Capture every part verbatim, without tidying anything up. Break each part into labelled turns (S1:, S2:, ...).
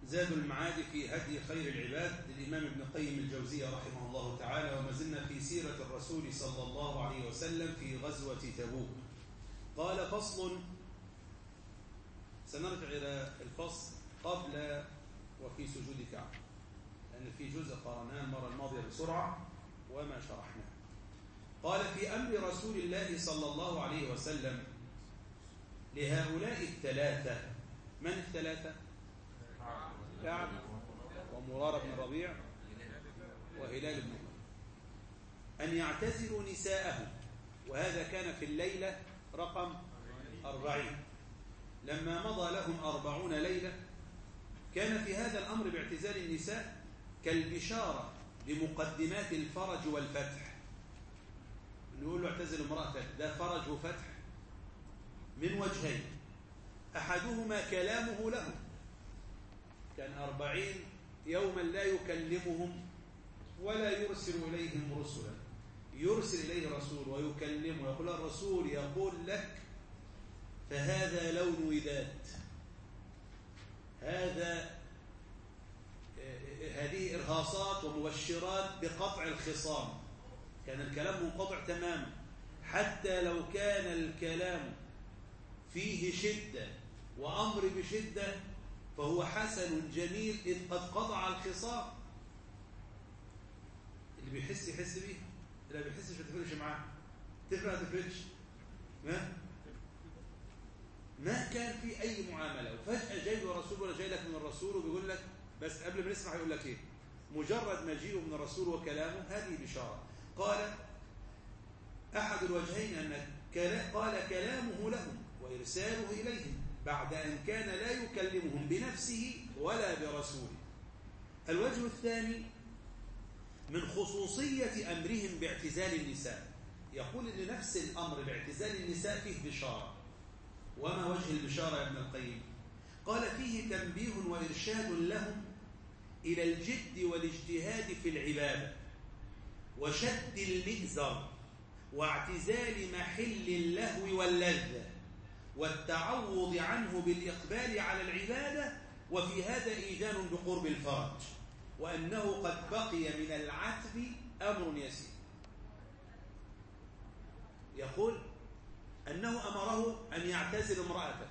S1: زاد المعاد في هدي خير العباد للإمام ابن قيم الجوزية رحمه الله تعالى. وما زلنا في سيرة الرسول صلى الله عليه وسلم في غزوة تبوك. قال: فصل. سنرجع إلى الفصل قبل وفي سجود كعب، لأن في جزء قرأناه المرة الماضية بسرعة وما شرحناه. قال: في أمر رسول الله صلى الله عليه وسلم لهؤلاء الثلاثة. من الثلاثة؟ كعب ومرارة بن الربيع وهلال بن أمية، أن يعتزلوا نساءهم. وهذا كان في الليلة رقم أربعين، لما مضى لهم أربعون ليلة. كان في هذا الأمر باعتزال النساء كالبشارة بمقدمات الفرج والفتح. نقول له اعتزل امرأتك، ده فرج وفتح من وجهين: أحدهما كلامه لهم، كان أربعين يوما لا يكلمهم ولا يرسل إليهم رسلا، يرسل إليه رسول ويكلمه ويقول الرسول يقول لك، فهذا لون وداد، هذا هذه إرهاصات ومبشرات بقطع الخصام. كان الكلام منقطع تماما، حتى لو كان الكلام فيه شدة وأمر بشدة فهو حسن جميل إذ قد قطع الخصام. اللي بيحس يحس بيه، اللي ما بيحسش ما تفرقش معاه. تفرق ما تفرقش، ما ما كان في أي معاملة. وفجأة جاي له رسول ولا جاي لك من الرسول وبيقول لك، بس قبل ما نسمع يقول لك إيه؟ مجرد مجيئه من الرسول وكلامه هذه بشارة. قال: أحد الوجهين أن قال كلامه لهم وإرساله إليهم بعد أن كان لا يكلمهم بنفسه ولا برسوله. الوجه الثاني من خصوصية أمرهم باعتزال النساء. يقول إن نفس الأمر باعتزال النساء فيه بشارة. وما وجه البشارة يا ابن القيم؟ قال: فيه تنبيه وإرشاد لهم إلى الجد والاجتهاد في العبادة وشد المئزر واعتزال محل اللهو واللذة والتعوض عنه بالإقبال على العبادة، وفي هذا إيجان بقرب الفرج، وأنه قد بقي من العتب أمر يسير. يقول أنه أمره أن يعتزل امرأته.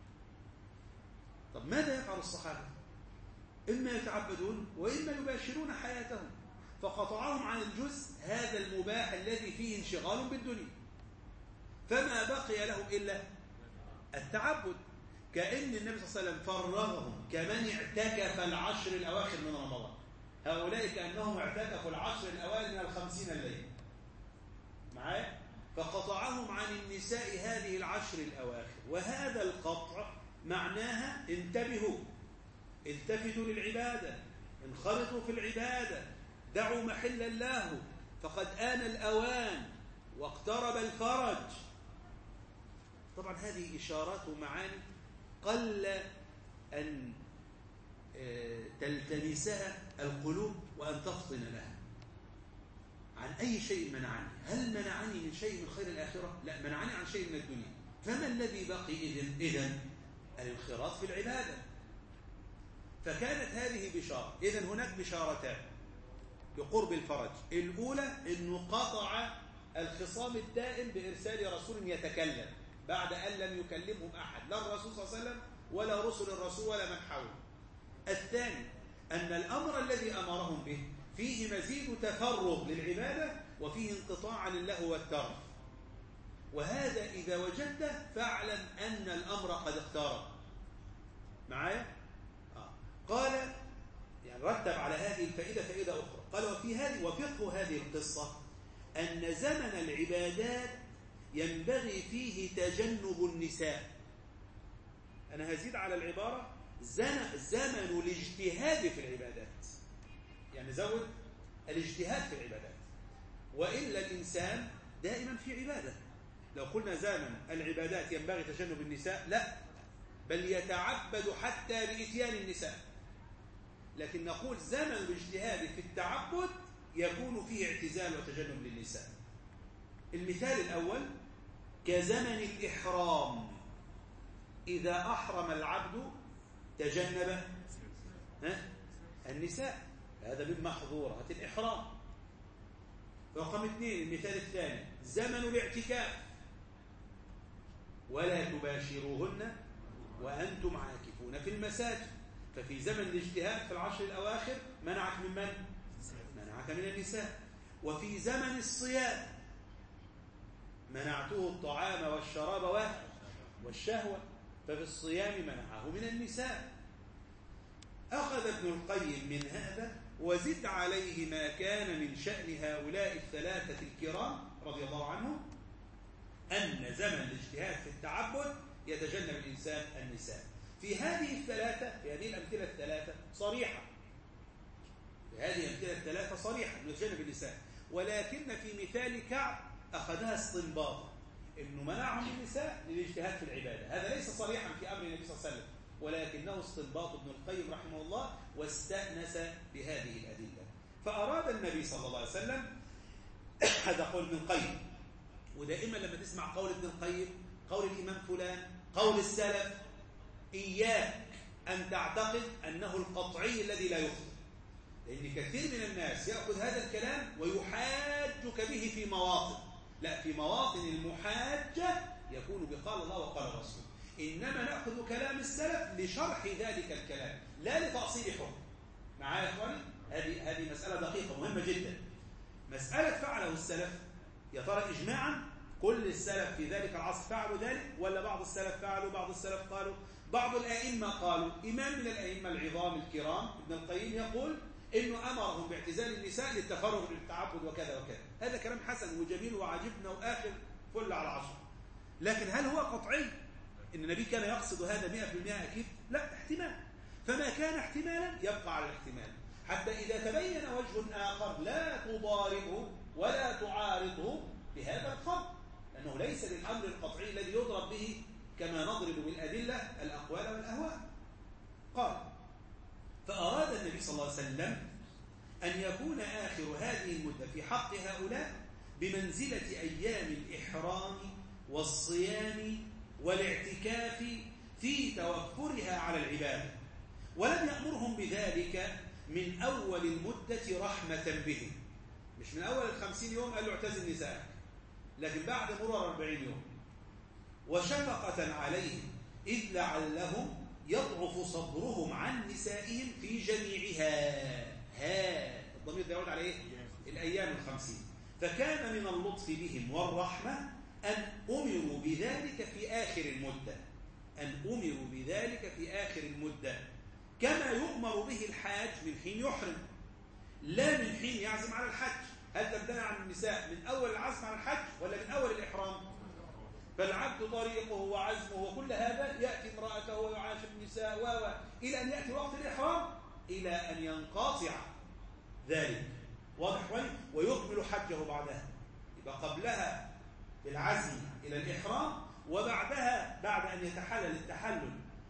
S1: طب ماذا يفعل الصحابة؟ إما يتعبدون وإما يباشرون حياتهم، فقطعهم عن الجزء هذا المباح الذي فيه انشغال بالدنيا، فما بقي لهم إلا التعبد. كأن النبي صلى الله عليه وسلم فرغهم كمن اعتكف العشر الأواخر من رمضان. هؤلاء كأنهم اعتكفوا العشر الأوائل من الخمسين الليل معايا، فقطعهم عن النساء هذه العشر الأواخر. وهذا القطع معناها انتبهوا، التفتوا للعبادة، انخرطوا في العبادة، دعوا محل الله، فقد آن الأوان واقترب الفرج. طبعا هذه إشارات ومعاني قل أن تلتمسها القلوب وأن تفطن لها. عن أي شيء منعني؟ هل منعني من شيء من خير الآخرة؟ لا، منعني عن شيء من الدنيا. فما الذي بقي إذن؟ إذن الانخراط في العبادة. فكانت هذه بشارة. إذن هناك بشارتان بقرب الفرج. الأولى أنه قطع الخصام الدائم بإرسال رسول يتكلم بعد أن لم يكلمهم أحد، لا الرسول صلى الله عليه وسلم ولا رسل الرسول ولا من حوله. الثاني أن الأمر الذي أمرهم به فيه مزيد تفرغ للعبادة وفيه انقطاع عن اللهو والترف. وهذا إذا وجدته فاعلم أن الأمر قد اقترب. معايا؟ آه. قال يعني رتب على هذه الفائدة فائدة أخرى. قال: وفي هذه وفقه هذه القصة أن زمن العبادات ينبغي فيه تجنب النساء. أنا هزيد على العبارة زمن الاجتهاد في العبادات، يعني زود الاجتهاد في العبادات. وإلا الإنسان دائما في عبادة. لو قلنا زمن العبادات ينبغي تجنب النساء، لا، بل يتعبد حتى بإتيان النساء. لكن نقول زمن الاجتهاد في التعبد يكون فيه اعتزال وتجنب للنساء. المثال الأول كزمن الإحرام. إذا أحرم العبد تجنب ها؟ النساء، هذا من محظورات الإحرام. رقم اثنين المثال الثاني زمن الاعتكاف، ولا تباشروهن وأنتم عاكفون في المساجد. ففي زمن الاجتهاد في العشر الأواخر منعك من من؟ منعك من النساء. وفي زمن الصيام منعته الطعام والشراب والشهوة، ففي الصيام منعه من النساء. أخذ ابن القيم من هذا وزد عليه ما كان من شأن هؤلاء الثلاثة الكرام رضي الله عنهم، أن زمن الاجتهاد في التعبد يتجنب الإنسان النساء. في هذه الثلاثة، في هذه الأمثلة الثلاثة صريحة، في هذه الأمثلة الثلاثة صريحة أنه يتجنب النساء، ولكن في مثال كعب أخذها استنباطا أنه منعهم النساء للاجتهاد في العبادة. هذا ليس صريحا في أمر النبي صلى الله عليه وسلم، ولكنه استنباط ابن القيم رحمه الله، واستأنس بهذه الأدلة. فأراد النبي صلى الله عليه وسلم هذا قول ابن القيم. ودائما لما تسمع قول ابن القيم، قول الإمام فلان، قول السلف، إياك أن تعتقد أنه القطعي الذي لا يخطئ، لأن كثير من الناس يأخذ هذا الكلام ويحاجك به في مواطن، لا، في مواطن المحاجة يكون بقال الله وقال الرسول. إنما نأخذ كلام السلف لشرح ذلك الكلام لا لتأصيل حكم. معايا يا إخواني؟ هذه هذه مسألة دقيقة مهمة جدا. مسألة فعله السلف، يا ترى إجماعا كل السلف في ذلك العصر فعلوا ذلك، ولا بعض السلف فعلوا بعض السلف قالوا؟ بعض الأئمة قالوا. إمام من الأئمة العظام الكرام ابن القيم يقول إنه أمرهم باعتزال النساء للتفرغ للتعبد وكذا وكذا. هذا كلام حسن وجميل وعجبنا وآخر فل على عشر. لكن هل هو قطعي إن النبي كان يقصد هذا مئة بالمئة أكيد؟ لا، احتمال. فما كان احتمالا يبقى على الاحتمال، حتى إذا تبين وجه آخر لا تضاربه ولا تعارضه بهذا القول، لأنه ليس للأمر القطعي الذي يضرب به كما نضرب بالأدلة الأقوال والأهواء. قال: فأراد النبي صلى الله عليه وسلم أن يكون آخر هذه المدة في حق هؤلاء بمنزلة أيام الإحرام والصيام والاعتكاف في توفرها على العبادة، ولم يأمرهم بذلك من أول المدة رحمة بهم. مش من أول الخمسين يوم قال له اعتزل نساءك، لكن بعد مرور أربعين يوم، وشفقة عليهم إذ لعلهم يضعف صبرهم عن نسائهم في جميعها. ها الضمير يعود على إيه؟ الأيام الخمسين. فكان من اللطف بهم والرحمة أن أمروا بذلك في آخر المدة، أن أمروا بذلك في آخر المدة، كما يؤمر به الحاج من حين يحرم، لا من حين يعزم على الحج. هل تمتنع عن النساء من أول العزم على الحج ولا من أول الإحرام؟ فالعبد طريقه وعزمه وكل هذا يأتي امرأته ويعاشر النساء و إلى أن يأتي وقت الإحرام، إلى أن ينقطع ذلك. واضح وين؟ ويكمل حجه بعدها. يبقى قبلها بالعزم إلى الإحرام، وبعدها بعد أن يتحلل التحلل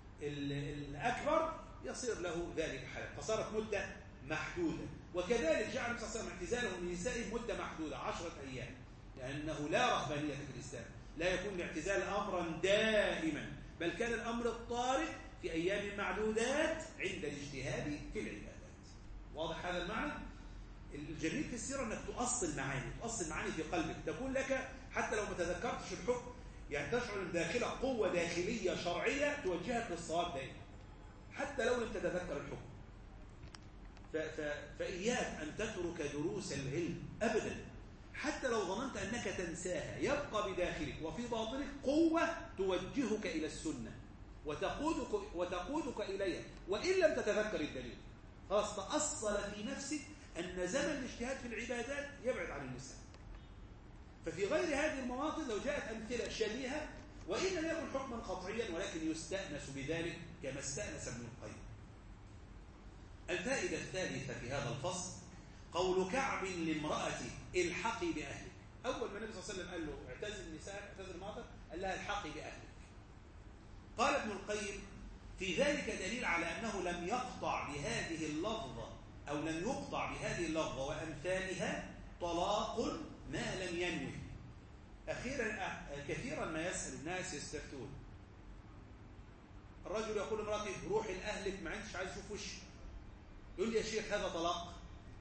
S1: الأكبر يصير له ذلك حلال، فصارت مدة محدودة. وكذلك جعل النبي صلى الله عليه وسلم اعتزالهم من نسائهم مدة محدودة عشرة أيام، لأنه لا رهبانية في الإسلام، لا يكون الاعتزال أمرا دائما، بل كان الأمر الطارئ في أيام معدودات عند الاجتهاد في العبادات. واضح هذا المعنى؟ الجميل في السيرة أنك تؤصل معاني، تؤصل معاني في قلبك، تكون لك حتى لو ما تذكرتش الحكم، يعني تشعر من داخلك قوة داخلية شرعية توجهك للصواب دائما حتى لو لم تتذكر الحكم. ف... ف... فإياك أن تترك دروس العلم أبدا، حتى لو ظننت أنك تنساها، يبقى بداخلك وفي باطنك قوة توجهك إلى السنة وتقودك, وتقودك إليها وإن لم تتذكر الدليل. خلاص تأصل في نفسك أن زمن الاجتهاد في العبادات يبعد عن النساء. ففي غير هذه المواطن لو جاءت أمثلة شبيهة وإن لم يكن حكما قطعيا ولكن يستأنس بذلك كما استأنس ابن القيم. الفائدة الثالثة في هذا الفصل قول كعب لامرأته الحقي بأهلك. أول ما النبي صلى الله عليه وسلم قال له اعتزل النساء اعتزل مرأتك، قال لها الحقي بأهلك. قال ابن القيم في ذلك دليل على أنه لم يقطع بهذه اللفظة أو لم يقطع بهذه اللفظة وأمثالها طلاق ما لم ينوي. أخيرا كثيرا ما يسأل الناس يستفتون، الرجل يقول لامرأته روحي لأهلك ما عندش عايز أشوف وشي، يقول لي يا شيخ هذا طلاق.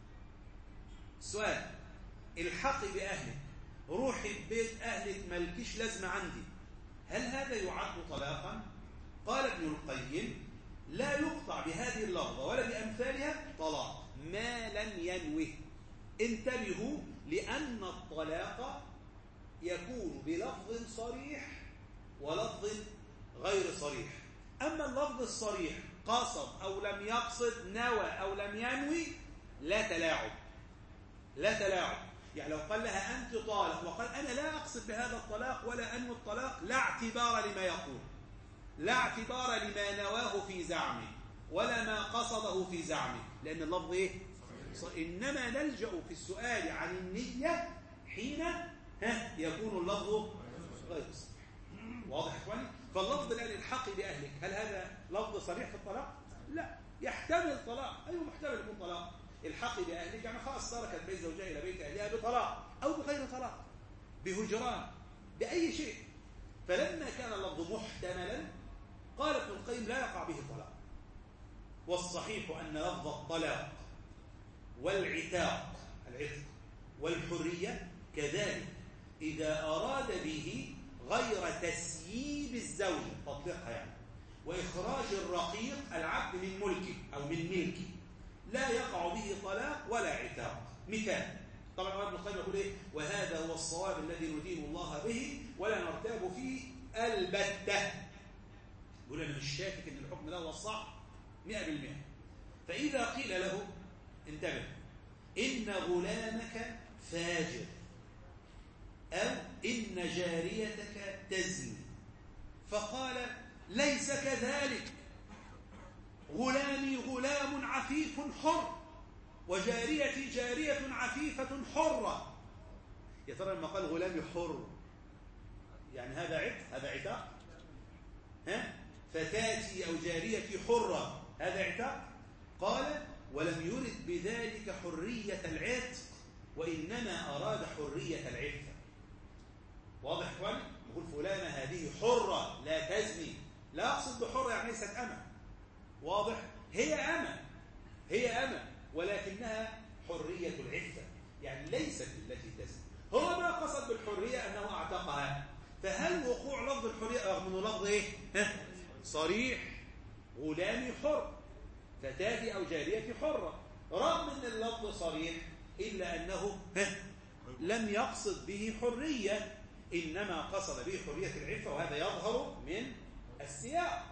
S1: سؤال: الحقي بأهلك، روحي ببيت أهلك، مالكيش لازمة عندي، هل هذا يعد طلاقا؟ قال ابن القيم: لا يقطع بهذه اللفظة ولا بأمثالها طلاق ما لم ينوه. انتبهوا، لأن الطلاق يكون بلفظ صريح ولفظ غير صريح. أما اللفظ الصريح قصد أو لم يقصد، نوى أو لم ينوي، لا تلاعب، لا تلاعب. يعني لو قال لها أنت طالق وقال أنا لا أقصد بهذا الطلاق ولا أنوي الطلاق، لا اعتبار لما يقول، لا اعتبار لما نواه في زعمه ولا ما قصده في زعمه، لأن اللفظ إيه؟ إنما نلجأ في السؤال عن النية حين ها يكون اللفظ غير صحيح. واضح يا إخواني؟ فاللفظ الآن الحقي بأهلك، هل هذا لفظ صريح في الطلاق؟ لا، يحتمل طلاق. أيوه محتمل يكون طلاق. الحقي بأهلك يعني خلاص تركت بيت زوجها إلى بيت أهلها بطلاق أو بغير طلاق، بهجران، بأي شيء. فلما كان اللفظ محتملا قال ابن القيم لا يقع به طلاق. والصحيح أن لفظ الطلاق والعتاق، العتق والحرية كذلك، إذا أراد به غير تسييب الزوج، تطلقها يعني، وإخراج الرقيق العبد من ملكه أو من ملكه، لا يقع به طلاق ولا عتاق. مثال، طبعا ابن القيم يقول إيه؟ وهذا هو الصواب الذي ندين الله به ولا نرتاب فيه البتة. يقول أنا مش شاكك إن الحكم ده هو الصح مئة بالمئة. فإذا قيل له انتبه إن غلامك فاجر أو إن جاريتك تزني، فقال ليس كذلك، غلامي غلام عفيف حر وجاريتي جارية عفيفة حرة. يا ترى لما قال غلامي حر يعني هذا عتق، هذا عتاق؟ ها؟ فتاتي أو جاريتي حرة، هذا عتاق؟ قال ولم يرد بذلك حرية العتق، وإنما أراد حرية العفة. واضح يا اخواني؟ يقول فلانة هذه حرة لا تزني، لا أقصد بحرة يعني ليست أمة. واضح؟ هي أمة، هي أمة، ولكنها حرية العفة، يعني ليست التي تزني. هو ما قصد بالحرية أنه أعتقها. فهل وقوع لفظ الحرية رغم أنه لفظ إيه؟ صريح، غلامي حر، فتاتي أو جاريتي حرة، رغم أن اللفظ صريح إلا أنه لم يقصد به حرية، إنما قصد به حرية العفة، وهذا يظهر من السياق.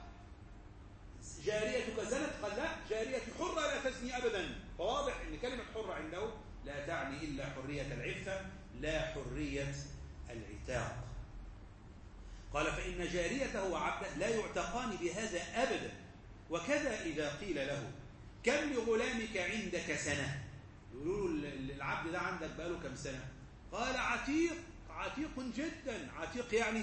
S1: جاريتك زنت، قال لا، جاريتي حرة لا تزني أبدا. فواضح أن كلمة حرة عنده لا تعني إلا حرية العفة لا حرية العتاق. قال فإن جاريته وعبده لا يعتقان بهذا أبدا. وكذا إذا قيل له كم لغلامك عندك سنة، يقولوا العبد ده عندك بقاله كم سنة؟ قال عتيق، عتيق جدا. عتيق يعني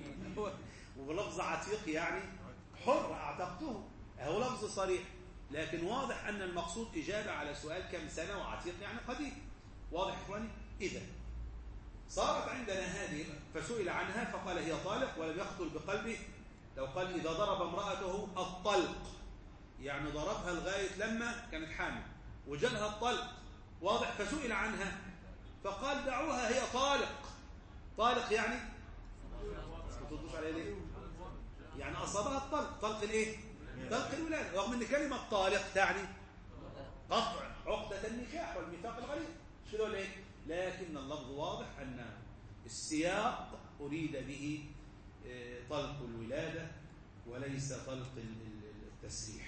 S1: ولفظ عتيق يعني حر، أعتقته، هو لفظ صريح، لكن واضح أن المقصود إجابة على سؤال كم سنة، وعتيق يعني قديم. واضح إخواني؟ إذا صارت عندنا هذه، فسئل عنها فقال هي طالق ولم يخطر بقلبه. لو قال إذا ضرب امرأته الطلق يعني ضربها لغاية لما كانت حامل وجالها الطلق، واضح؟ فسئل عنها فقال دعوها هي طالق. طالق يعني ما تردوش عليه ليه؟ يعني أصابها الطلق، طلق الإيه؟ طلق الولادة، رغم أن كلمة طالق تعني قطع عقدة النكاح والميثاق الغليظ، مش كده ولا إيه؟ لكن اللفظ واضح أن السياق أريد به طلق الولادة وليس طلق التسريح.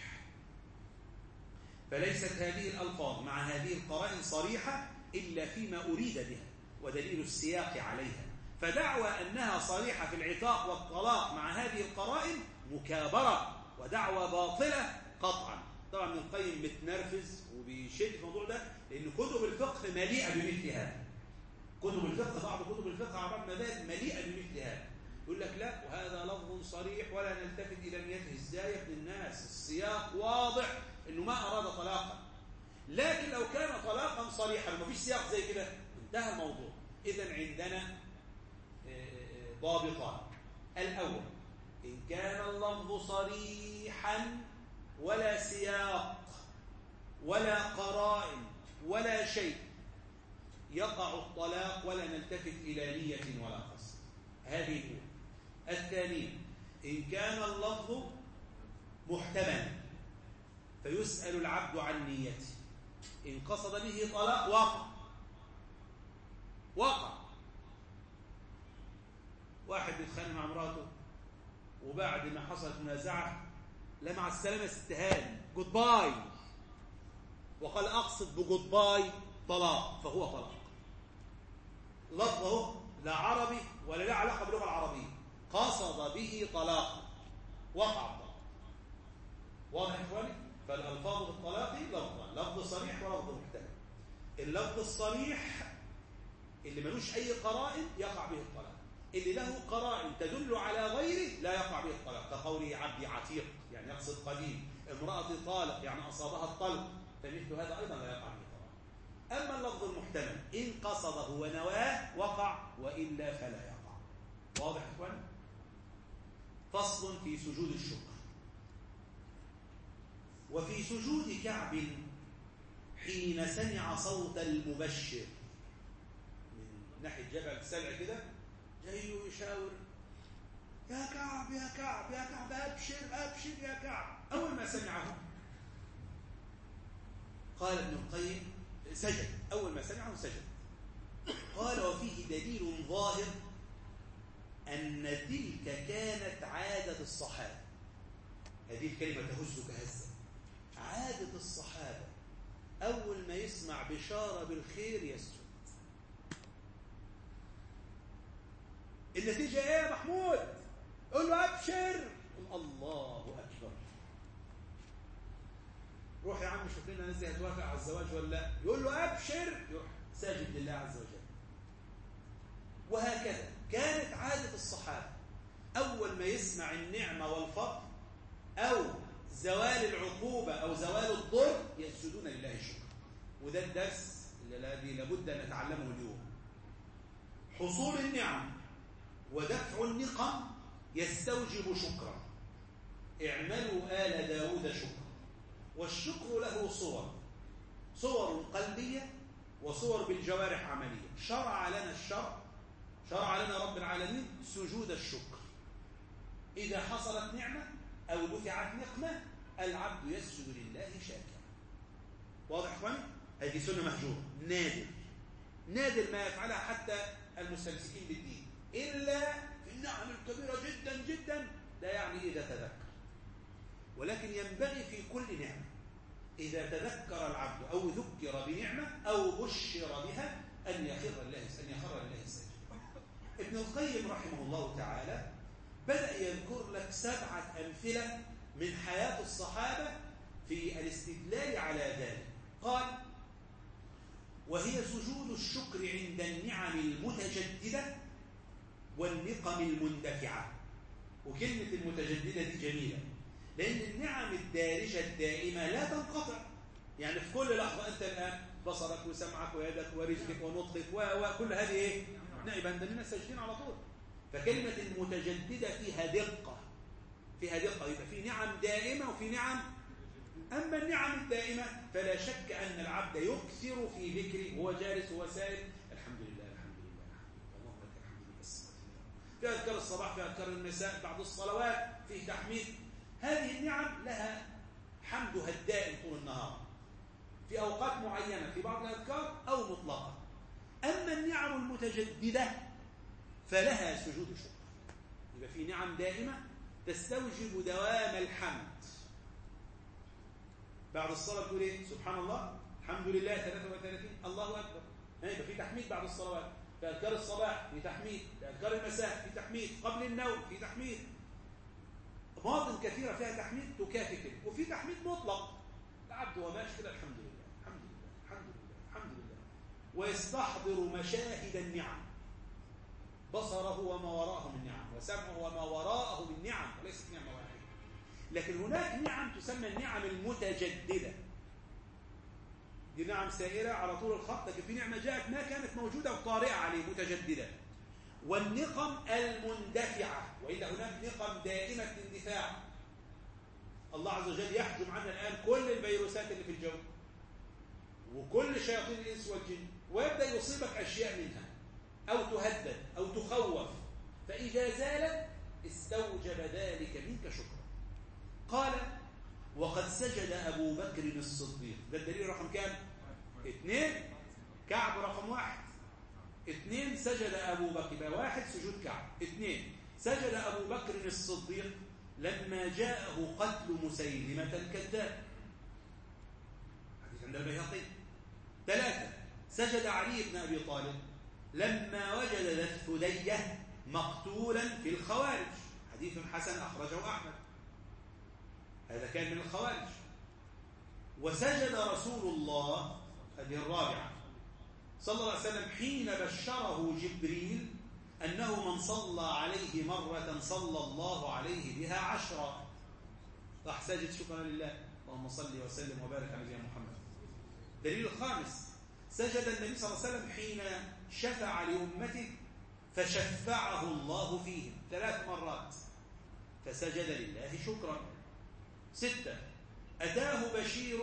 S1: فليست هذه الألفاظ مع هذه القرائن صريحة إلا فيما أريد بها ودليل السياق عليها. فدعوى أنها صريحة في العتاق والطلاق مع هذه القرائن مكابرة ودعوى باطلة قطعا. طبعا ابن القيم متنرفز وبيشد في الموضوع ده، لأن كتب الفقه مليئة بمثل هذا. كتب الفقه، بعض كتب الفقه على بعض المذاهب مليئة بمثل هذا. يقول لك لا، وهذا لفظ صريح ولا نلتفت إلى نيته. ازاي يا ابن الناس؟ السياق واضح إنه ما أراد طلاقا. لكن لو كان طلاقا صريحا وما فيش سياق زي كده انتهى الموضوع. إذن عندنا ضابطان. الأول، إن كان اللفظ صريحا ولا سياق ولا قرائن ولا شيء يقع الطلاق ولا نلتفت إلى نية ولا قصد. هذه الأولى. الثانية إن كان اللفظ محتملا فيسأل العبد عن نيته. إن قصد به طلاق وقع وقع واحد بيتخانق مع امراته وبعد ما حصلت منازعة لا مع السلامة استهان جود باي، وقال أقصد بجود باي طلاق، فهو طلاق. لفظه لا عربي ولا له علاقة باللغة العربية، قصد به طلاق وقع الطلاق. واضح يا إخواني؟ فالألفاظ بالطلاق لفظان، لفظ صريح ولفظ محتمل. اللفظ الصريح اللي ملوش أي قرائن يقع به الطلاق، اللي له قرائن تدل على غيره لا يقع به الطلاق، كقوله عبدي عتيق يعني يقصد قديم، امرأتي طالق يعني أصابها الطلق، فمثل هذا أيضا لا يقع به الطلاق. أما اللفظ المحتمل إن قصده ونواه وقع وإلا فلا يقع. واضح يا إخوان؟ فصل في سجود الشكر. وفي سجود كعب حين سمع صوت المبشر من ناحية جبل سلع كده جاي يشاور يا كعب يا كعب يا كعب أبشر أبشر يا كعب. أول ما سمعه قال ابن القيم سجد، أول ما سمعه سجد. قال وفيه دليل ظاهر أن تلك كانت عادة الصحابة. هذه الكلمة تهز كهزة. عادة الصحابة أول ما يسمع بشارة بالخير يسجد. النتيجة إيه يا محمود؟ قل له أبشر. الله أكبر. روح يا عم شوف لنا ناس هتوافق على الزواج ولا لا. يقول له أبشر، يروح ساجد لله عز وجل. وهكذا كانت عادة الصحابة أول ما يسمع النعمة والفضل أو زوال العقوبة أو زوال الضر يسجدون لله الشكر. وده الدرس الذي لابد أن نتعلمه اليوم. حصول النعم ودفع النقم يستوجب شكرا. اعملوا آل داود شكرا. والشكر له صور، صور قلبية وصور بالجوارح عملية. شرع لنا الشرع شرع لنا رب العالمين سجود الشكر. إذا حصلت نعمة أو دفعت نقمة العبد يسجد لله شاكرا. واضح يا إخواني؟ هذه سنة مهجورة، نادر نادر ما يفعلها حتى المستمسكين بالدين، إلا في النعم الكبيرة جدا جدا، لا يعني إذا تذكر. ولكن ينبغي في كل نعمة إذا تذكر العبد أو ذكر بنعمة أو بشر بها أن يخر لله أن يخر لله ساجدا. ابن القيم رحمه الله تعالى بدأ يذكر لك سبعة أمثلة من حياة الصحابة في الاستدلال على ذلك. قال وهي سجود الشكر عند النعم المتجددة والنقم المندفعة. وكلمة المتجددة دي جميلة، لأن النعم الدارجة الدائمة لا تنقطع. يعني في كل لحظة أنت الآن بصرك وسمعك ويدك ورجلك ونطقك وكل هذه إيه؟ نعم عندنا ساجدين على طول. فكلمة المتجددة فيها دقة، فيها دقة، يبقى في نعم دائمة وفي نعم. أما النعم الدائمة فلا شك أن العبد يكثر في ذكره وهو جالس وسائل الحمد لله الحمد لله اللهم لك الحمد بس في أذكار الصباح، في أذكار المساء، بعد الصلوات، فيه تحميد. هذه النعم لها حمدها الدائم طول النهار في أوقات معينة في بعض الأذكار أو مطلقة. أما النعم المتجددة فلها سجود شكر. يبقى في نعم دائمة تستوجب دوام الحمد. بعد الصلاة تقول إيه؟ سبحان الله، الحمد لله ثلاثة وثلاثين، الله أكبر. يبقى في تحميد بعد الصلوات، في أذكار الصباح في تحميد، في أذكار المساء في تحميد، قبل النوم في تحميد. مواطن كثيرة فيها تحميد تكافئ كده، وفي تحميد مطلق. العبد وماشي كده الحمد لله الحمد لله الحمد لله الحمد لله، ويستحضر مشاهد النعم، بصره وما وراءه من نعم، وسمعه وما وراءه من نعم، وليست نعمة واحدة. لكن هناك نعم تسمى النعم المتجددة، دي نعم سائرة على طول الخط، لكن في نعمة جاءت ما كانت موجودة وطارئة عليه متجددة. والنقم المندفعة، وإلا هناك نقم دائمة الاندفاع. الله عز وجل يحجم عنا الآن كل الفيروسات اللي في الجو، وكل شياطين الإنس والجن، ويبدأ يصيبك أشياء منها أو تهدد أو تخوف، فإذا زالت استوجب ذلك منك شكرا. قال: وقد سجد أبو بكر الصديق. ده الدليل رقم كام؟ اثنين. كعب رقم واحد. اثنين سجد أبو بكر. يبقى واحد سجود كعب. اثنين سجد أبو بكر الصديق لما جاءه قتل مسيلمة الكذاب، حديث عند البيهقي. ثلاثة سجد علي بن أبي طالب لما وجد ذا الثدية مقتولا في الخوارج، حديث حسن أخرجه أحمد، هذا كان من الخوارج. وسجد رسول الله، هذه الرابعة، صلى الله عليه وسلم حين بشره جبريل أنه من صلى عليه مرة صلى الله عليه بها عشرة، راح ساجد شكرا لله، اللهم صل وسلم وبارك على نبينا محمد. دليل الخامس: سجد النبي صلى الله عليه وسلم حين شفع لأمته فشفعه الله فيهم ثلاث مرات، فسجد لله شكرا. ستة أتاه بشير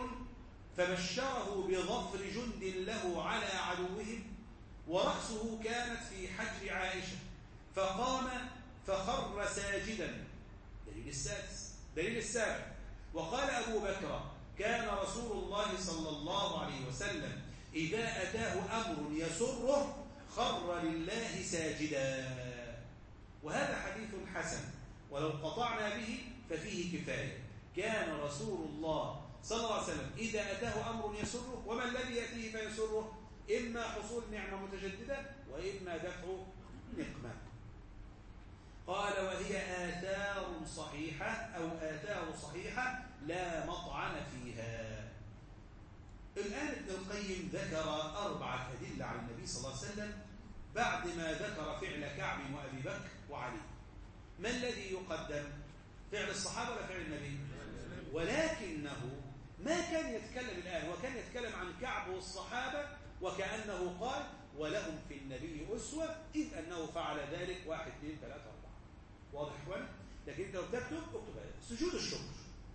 S1: فبشره بظفر جند له على عدوهم ورأسه كانت في حجر عائشة فقام فخر ساجدا. دليل السادس. دليل السابع: وقال أبو بكر كان رسول الله صلى الله عليه وسلم إذا أتاه أمر يسره خر لله ساجدا. وهذا حديث حسن، ولو قطعنا به ففيه كفاية. كان رسول الله صلى الله عليه وسلم إذا أتاه أمر يسره، وما الذي يأتيه فيسره؟ إما حصول نعمة متجددة وإما دفع نقمة. قال: وهي آثار صحيحة أو آثار صحيحة لا مطعن فيها. الآن ابن القيم ذكر أربعة أدلة على النبي صلى الله عليه وسلم بعد ما ذكر فعل كعب وأبي بكر وعلي. ما الذي يقدم؟ فعل الصحابة ولا فعل النبي؟ ولكنه ما كان يتكلم الآن، وكان يتكلم عن كعب والصحابة وكأنه قال: ولهم في النبي أسوة إذ أنه فعل ذلك واحد اثنين ثلاثة أربعة. واضح إخوان؟ لكن أنت لو تكتب اكتب سجود الشكر.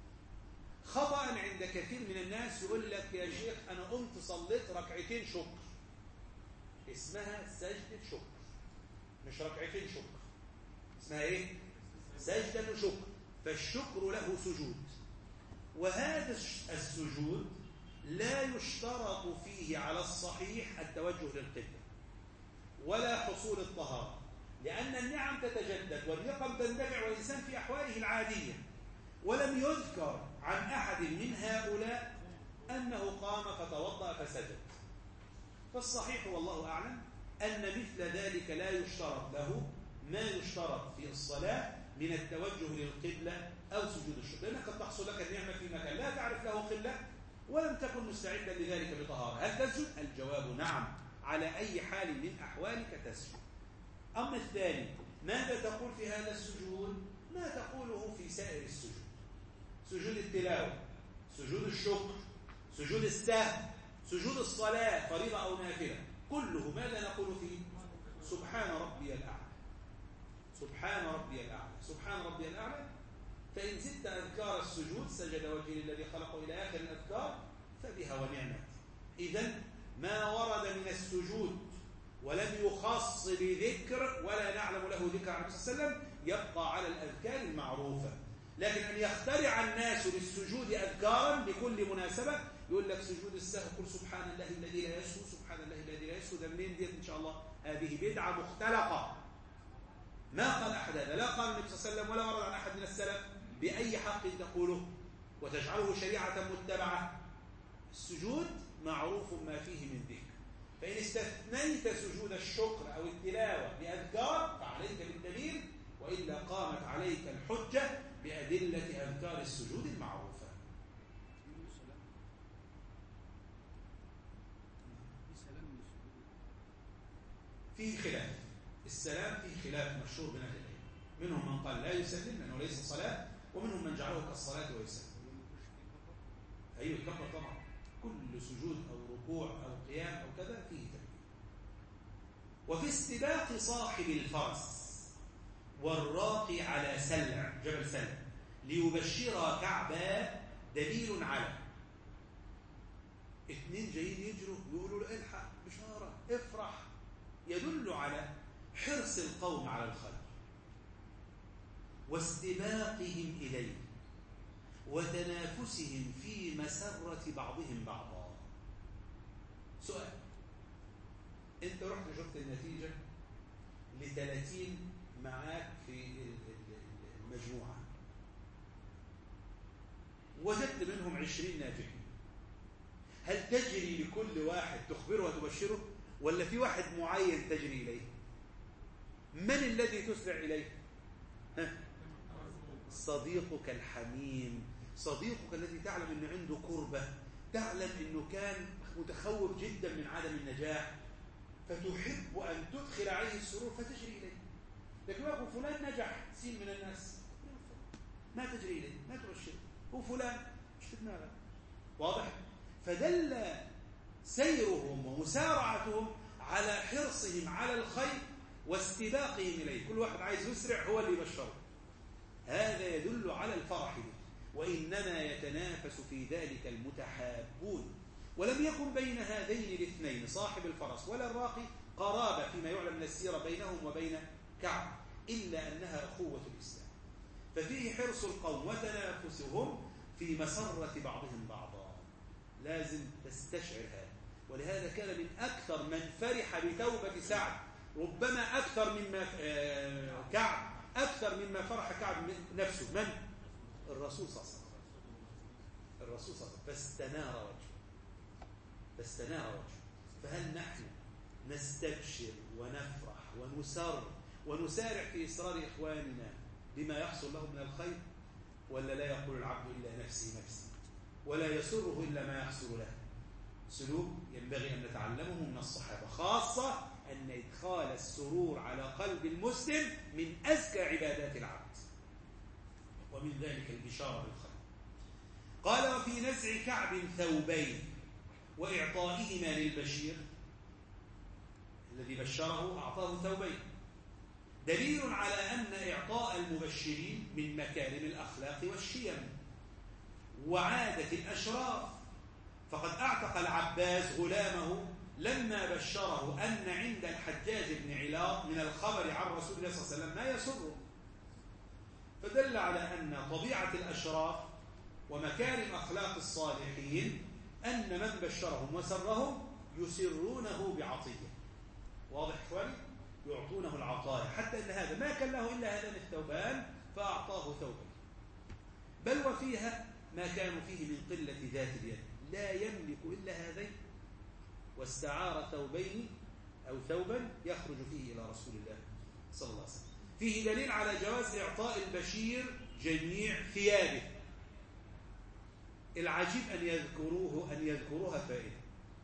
S1: خطأ عند كثير من الناس يقول لك يا شيخ أنا قمت صليت ركعتين شكر، اسمها سجدة شكر مش ركعتين شكر، اسمها إيه؟ سجدة شكر. فالشكر له سجود، وهذا السجود لا يشترط فيه على الصحيح التوجه للقبلة ولا حصول الطهارة، لأن النعم تتجدد والنقم تندفع والإنسان في أحواله العادية. ولم يذكر عن أحد من هؤلاء أنه قام فتوضأ فسجد. فالصحيح والله أعلم أن مثل ذلك لا يشترط له ما يشترط في الصلاة من التوجه للقبلة أو سجود الشكر، لأنك قد تحصل لك النعمة في مكان لا تعرف له قبلة ولم تكن مستعدا لذلك بطهارة. هل تسجد؟ الجواب نعم، على أي حال من أحوالك تسجد. أما الثاني: ماذا تقول في هذا السجود؟ ما تقوله في سائر السجود: سجود التلاوة، سجود الشكر، سجود السهو، سجود الصلاة فريضة أو نافلة، كله ماذا نقول فيه؟ سبحان ربي الأعلى، سبحان ربي الأعلى، سبحان ربي الأعلى. فإن زدت أذكار السجود سجد وجهي للذي خلقه إلى آخر الأذكار فبها ونعمت. إذن ما ورد من السجود ولم يخص بذكر ولا نعلم له ذكر عن النبي صلى الله عليه وسلم يبقى على الأذكار المعروفة. لكن أن يخترع الناس بالسجود أذكارا لكل مناسبة، يقول لك سجود السهو قل سبحان الله الذي لا يسهو، سبحان الله الذي لا يسهو، ده منين ديت؟ إن شاء الله هذه بدعة مختلقة ما قال أحد هذا، لا قال النبي صلى الله عليه وسلم ولا ورد عن أحد من السلف. بأي حق تقوله وتجعله شريعة متبعة؟ السجود معروف ما فيه من ذكر، فإن استثنيت سجود الشكر أو التلاوة بأذكار فعليك بالدليل، وإلا قامت عليك الحجة بأدلة أذكار السجود المعروفة. فيه خلاف، السلام فيه خلاف مشهور بين أهل العلم، منهم من قال لا يسلم لأنه ليس صلاة، ومنهم من جعله كالصلاة ويسلم. أيوه كبر طبعا، كل سجود أو ركوع أو قيام أو كذا فيه تكبير. وفي استباق صاحب الفرس والراقي على سلع جبل سلع ليبشر كعبا دليل على اتنين جايين يجروا يقولوا له الحق بشارة افرح، يدل على حرص القوم على الخير واستباقهم إليه وتنافسهم في مسرة بعضهم بعضا. سؤال، انت رحت شفت النتيجة لثلاثين معاك في المجموعة، وجدت منهم عشرين ناجحين، هل تجري لكل واحد تخبره وتبشره، ولا في واحد معين تجري إليه؟ من الذي تسرع إليه؟ ها؟ صديقك الحميم، صديقك الذي تعلم أنه عنده كربة، تعلم أنه كان متخوف جدا من عدم النجاح، فتحب أن تدخل عليه السرور فتجري إليه. لكن يقول فلان نجح سين من الناس، ما تجري إليه، ما تبشره، هو فلان مش في دماغك. واضح؟ فدل سيرهم ومسارعتهم على حرصهم على الخير واستباقهم إليه، كل واحد عايز يسرع هو اللي يبشره. هذا يدل على الفرح به، وإنما يتنافس في ذلك المتحابون. ولم يكن بين هذين الاثنين صاحب الفرس ولا الراقي قرابة فيما يعلم من السيرة بينهم وبين كعب، إلا أنها أخوة الإسلام، ففيه حرص القوم وتنافسهم في مسرة بعضهم بعضا. لازم تستشعر هذا. ولهذا كان من أكثر من فرح بتوبة سعد، ربما أكثر مما كعب، أكثر مما فرح كعب نفسه، من؟ الرسول صلى الله عليه وسلم. الرسول صلى الله عليه وسلم فاستنار وجهه، فاستنار وجهه. فهل نحن نستبشر ونفرح ونسر ونسارع في إصرار إخواننا بما يحصل لهم من الخير، ولا لا يقول العبد إلا نفسي نفسي، ولا يسره إلا ما يحصل له؟ سلوك ينبغي أن نتعلمه من الصحابة، خاصة أن إدخال السرور على قلب المسلم من أزكى عبادات العبد، ومن ذلك البشارة بالخير. قال: وفي نزع كعب ثوبين وإعطائهما للبشير الذي بشره، أعطاه ثوبين، دليل على أن إعطاء المبشرين من مكارم الأخلاق والشيم وعادة الأشراف. فقد أعتق العباس غلامه لما بشره أن عند الحجاج بن علاط من الخبر عن رسول الله صلى الله عليه وسلم ما يسره، فدل على أن طبيعة الأشراف ومكارم أخلاق الصالحين أن من بشرهم وسرهم يسرونه بعطية. واضح إخواني؟ يعطونه العطايا، حتى أن هذا ما كان له إلا هذان الثوبان فأعطاه ثوبا، بل وفيها ما كانوا فيه من قلة ذات اليد، لا يملك إلا هذين، واستعار ثوبين أو ثوبا يخرج فيه إلى رسول الله صلى الله عليه وسلم. فيه دليل على جواز إعطاء البشير جميع ثيابه. العجيب أن يذكروه أن يذكروها فائدة.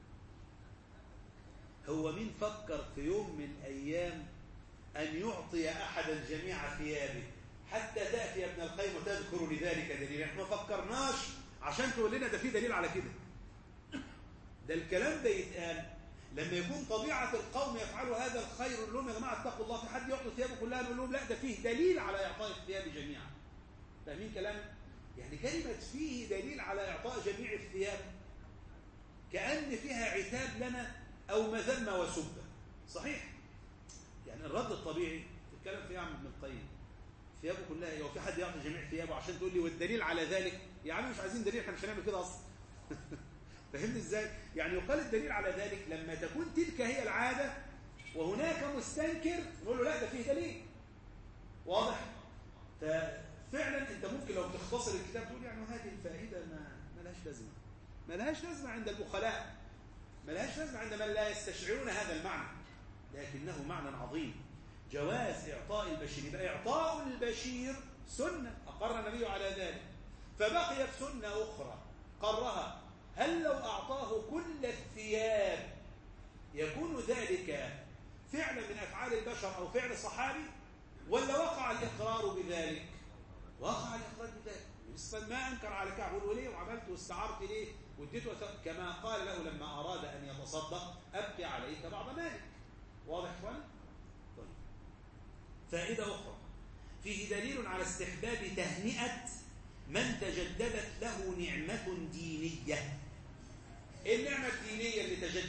S1: هو من فكر في يوم من الأيام أن يعطي أحدا جميع ثيابه حتى تأتي ابن القيم وتذكر لذلك دليل؟ احنا ما فكرناش عشان تقول لنا ده في دليل على كده. ده الكلام ده يتقال لما يكون طبيعة القوم يفعلوا هذا الخير، نقول لهم يا جماعة اتقوا الله، في حد يعطي ثيابه كلها؟ نقول لهم لا، ده فيه دليل على إعطاء الثياب جميعا. فاهمين كلام؟ يعني كلمة فيه دليل على إعطاء جميع الثياب كأن فيها عتاب لنا أو مذمة وسبة. صحيح؟ يعني الرد الطبيعي تتكلم فيه عن ابن القيم ثيابه كلها، لو في حد يعطي جميع ثيابه عشان تقول لي والدليل على ذلك، يا عم مش عايزين دليل، احنا مش هنعمل كده اصلا. فهمت ازاي؟ يعني يقال الدليل على ذلك لما تكون تلك هي العاده وهناك مستنكر نقول له لا ده فيه دليل. واضح؟ ففعلا انت ممكن لو تختصر الكتاب تقول يعني هذه الفائده ما ما لهاش لازمه، ما لهاش لازمه عند البخلاء، ما لهاش لازمه عند من لا يستشعرون هذا المعنى، لكنه معنى عظيم. جواز إعطاء البشير، يبقى إعطاء البشير سنة أقر النبي على ذلك، فبقيت سنة أخرى قرها، هل لو أعطاه كل الثياب يكون ذلك فعلا من أفعال البشر أو فعل صحابي، ولا وقع الإقرار بذلك؟ وقع الإقرار بذلك. ما أنكر على كعب يقول ليه وعملت واستعرت ليه واديته، كما قال له لما أراد أن يتصدق أبقي عليك بعض مالك. واضح إخواني؟ طيب. فائدة أخرى، فيه دليل على استحباب تهنئة من تجددت له نعمة دينية. النعمة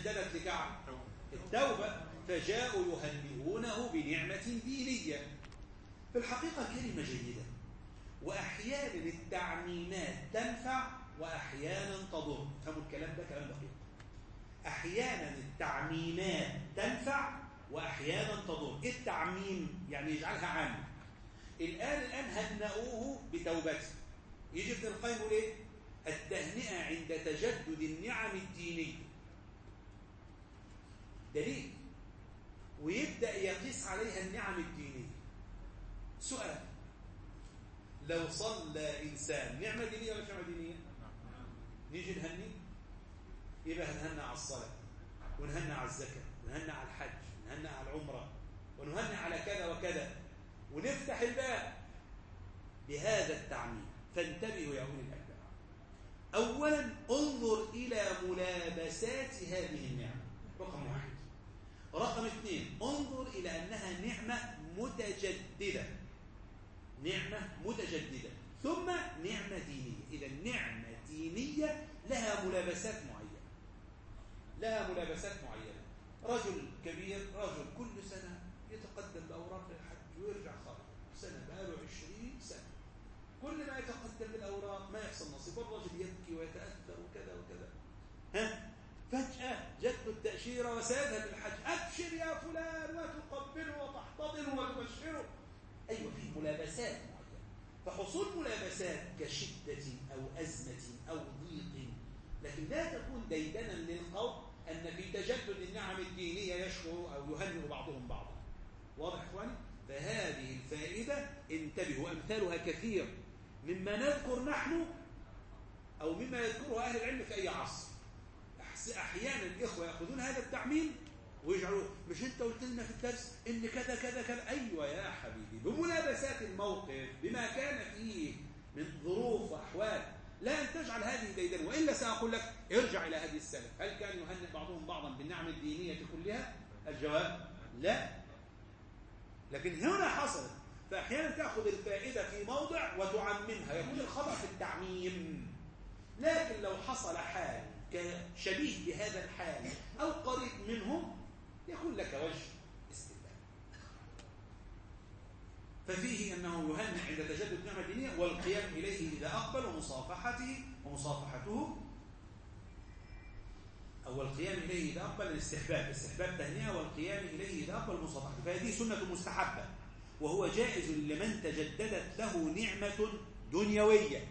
S1: تجددت لكعب؟ التوبة. فجاءوا يهنئونه بنعمة دينية. في الحقيقة كلمة جيدة، وأحيانا التعميمات تنفع وأحيانا تضر. فهموا الكلام ده كلام دقيق. أحيانا التعميمات تنفع وأحيانا تضر. التعميم يعني يجعلها عامة. الآن الآن هنأوه بتوبته. يجي ابن القيم يقول إيه؟ التهنئة عند تجدد النعم الدينية دليل، ويبدأ يقيس عليها النعم الدينية. سؤال: لو صلى إنسان نعمة دينية ولا مش نعمة دينية؟ نيجي نهني، يبقى هنهنى على الصلاة، ونهنى على الزكاة، ونهنى على الحج، ونهنى على العمرة، ونهنى على كذا وكذا، ونفتح الباب بهذا التعميم. فانتبهوا يا أولي الألباب. أولا انظر إلى ملابسات هذه النعمة، رقم واحد. رقم اثنين، انظر إلى أنها نعمة متجددة، نعمة متجددة، ثم نعمة دينية. إذا نعمة دينية لها ملابسات معينة، لها ملابسات معينة. رجل كبير، رجل كل سنة يتقدم بأوراق الحج ويرجع خارج سنة، بقاله عشرين سنة، كل ما يتقدم بالأوراق ما يحصل نصيب، الرجل يبكي ويتأثر وكذا وكذا. ها؟ فجأة جت التأشيرة وسيذهب الحج، أبشر يا فلان، وتقبله وتحتضنه وتبشره. أيوة، في ملابسات معينة. فحصول ملابسات كشدة أو أزمة أو ضيق، لكن لا تكون ديدنا للقوم أن في تجدد النعم الدينية يشكر أو يهنئ بعضهم بعضا. واضح إخواني؟ فهذه الفائدة انتبهوا، أمثالها كثير مما نذكر نحن أو مما يذكره أهل العلم في أي عصر. أحيانا الإخوة يأخذون هذا التعميم ويجعلوا، مش أنت قلت لنا في الدرس إن كذا كذا كذا؟ أيوة يا حبيبي، بملابسات الموقف، بما كان فيه من ظروف وأحوال. لا أن تجعل هذه ديدنا، وإلا سأقول لك ارجع إلى هذه السلف. هل كان يهنئ بعضهم بعضا بالنعم الدينية كلها؟ الجواب لا. لكن هنا حصلت. فأحيانا تأخذ الفائدة في موضع وتعممها، يكون الخطأ في التعميم. لكن لو حصل حال كشبيه بهذا الحال أو قريب منه، يكون لك وجه استدلال. ففيه أنه يهنئ عند تجدد النعمة الدينية والقيام إليه إذا أقبل، ومصافحته ومصافحته أو القيام إليه إذا أقبل. الاستحباب، استحباب تهنئة والقيام إليه إذا أقبل مصافحته. فهذه سنة مستحبة، وهو جائز لمن تجددت له نعمة دنيوية.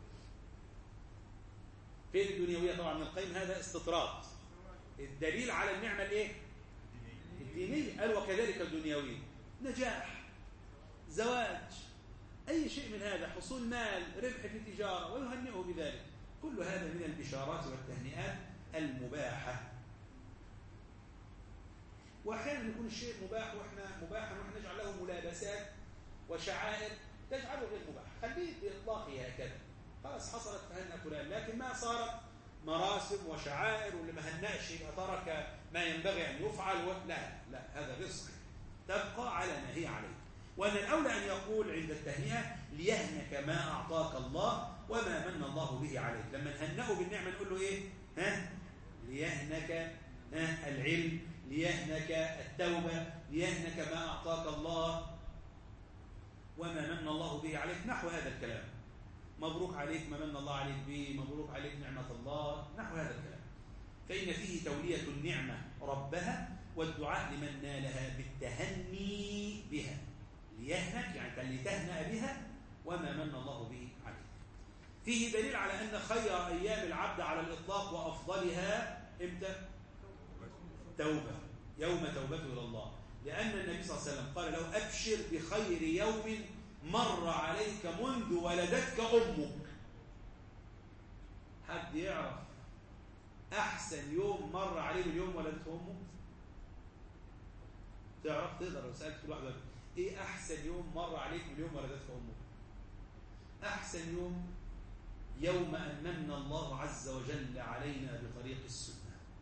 S1: فين الدنيوية؟ طبعا من القيم هذا استطراد. الدليل على النعمة الايه؟ الدينية. قال وكذلك الدنيوية، نجاح، زواج، أي شيء من هذا، حصول مال، ربح في تجارة، ويهنئه بذلك. كل هذا من البشارات والتهنئات المباحة. وأحيانا يكون الشيء مباح وإحنا مباحا وإحنا نجعل له ملابسات وشعائر تجعله غير مباح. خليه بإطلاقه هكذا، خلاص حصلت تهنئ فلان، لكن ما صارت مراسم وشعائر، واللي ما هنأش يبقى ترك ما ينبغي أن يفعل و... لا لا، هذا غير صحيح. تبقى على ما هي عليه. وأن الأولى أن يقول عند التهنئة ليهنك ما أعطاك الله وما من الله به عليك. لما نهنئه بالنعمة نقول له إيه؟ ها؟ ليهنك ها العلم، ليهنك التوبة، ليهنك ما أعطاك الله وما من الله به عليك، نحو هذا الكلام. مبروك عليك ما من الله عليك به، مبروك عليك نعمة الله، نحو هذا الكلام. فإن فيه تولية النعمة ربها والدعاء لمن نالها بالتهني بها. ليهنك يعني لتهنأ بها وما من الله به عليك. فيه دليل على أن خير أيام العبد على الإطلاق وأفضلها إمتى؟ توبة، يوم توبته إلى الله. لأن النبي صلى الله عليه وسلم قال له أبشر بخير يوم مر عليك منذ ولدتك أمك. حد يعرف أحسن يوم مر عليه من يوم ولدته أمه؟ تعرف؟ تقدر لو سألت كل واحد إيه أحسن يوم مر عليك من يوم ولدتك أمك؟ أحسن يوم يوم أن من الله عز وجل علينا بطريق السنة،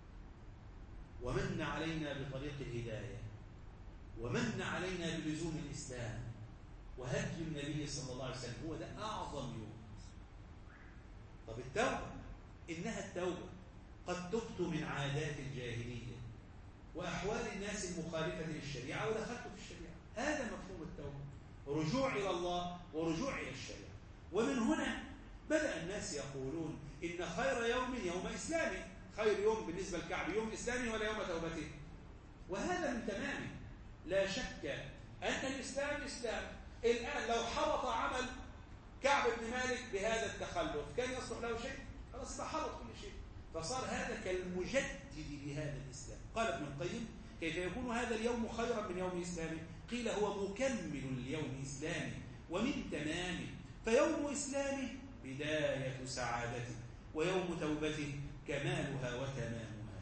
S1: ومن علينا بطريق الهداية، ومن علينا بلزوم الإسلام وهدي النبي صلى الله عليه وسلم. هو ده أعظم يوم. طب التوبة، إنها التوبة قد تبت من عادات الجاهلية وأحوال الناس المخالفة للشريعة ودخلت في الشريعة. هذا مفهوم التوبة، رجوع إلى الله ورجوع إلى الشريعة. ومن هنا بدأ الناس يقولون إن خير يوم يوم إسلامي. خير يوم بالنسبة للكعب يوم إسلامي ولا يوم توبته؟ وهذا من تمامه. لا شك أن الإسلام إسلام. الآن لو حبط عمل كعب بن مالك بهذا التخلف كان يصلح له شيء؟ خلاص يبقى حبط كل شيء. فصار هذا كالمجدد لهذا الإسلام. قال ابن القيم: كيف يكون هذا اليوم خيرا من يوم إسلامي؟ قيل: هو مكمل ليوم إسلامي ومن تمامه، فيوم إسلامه بداية سعادته، ويوم توبته كمالها وتمامها.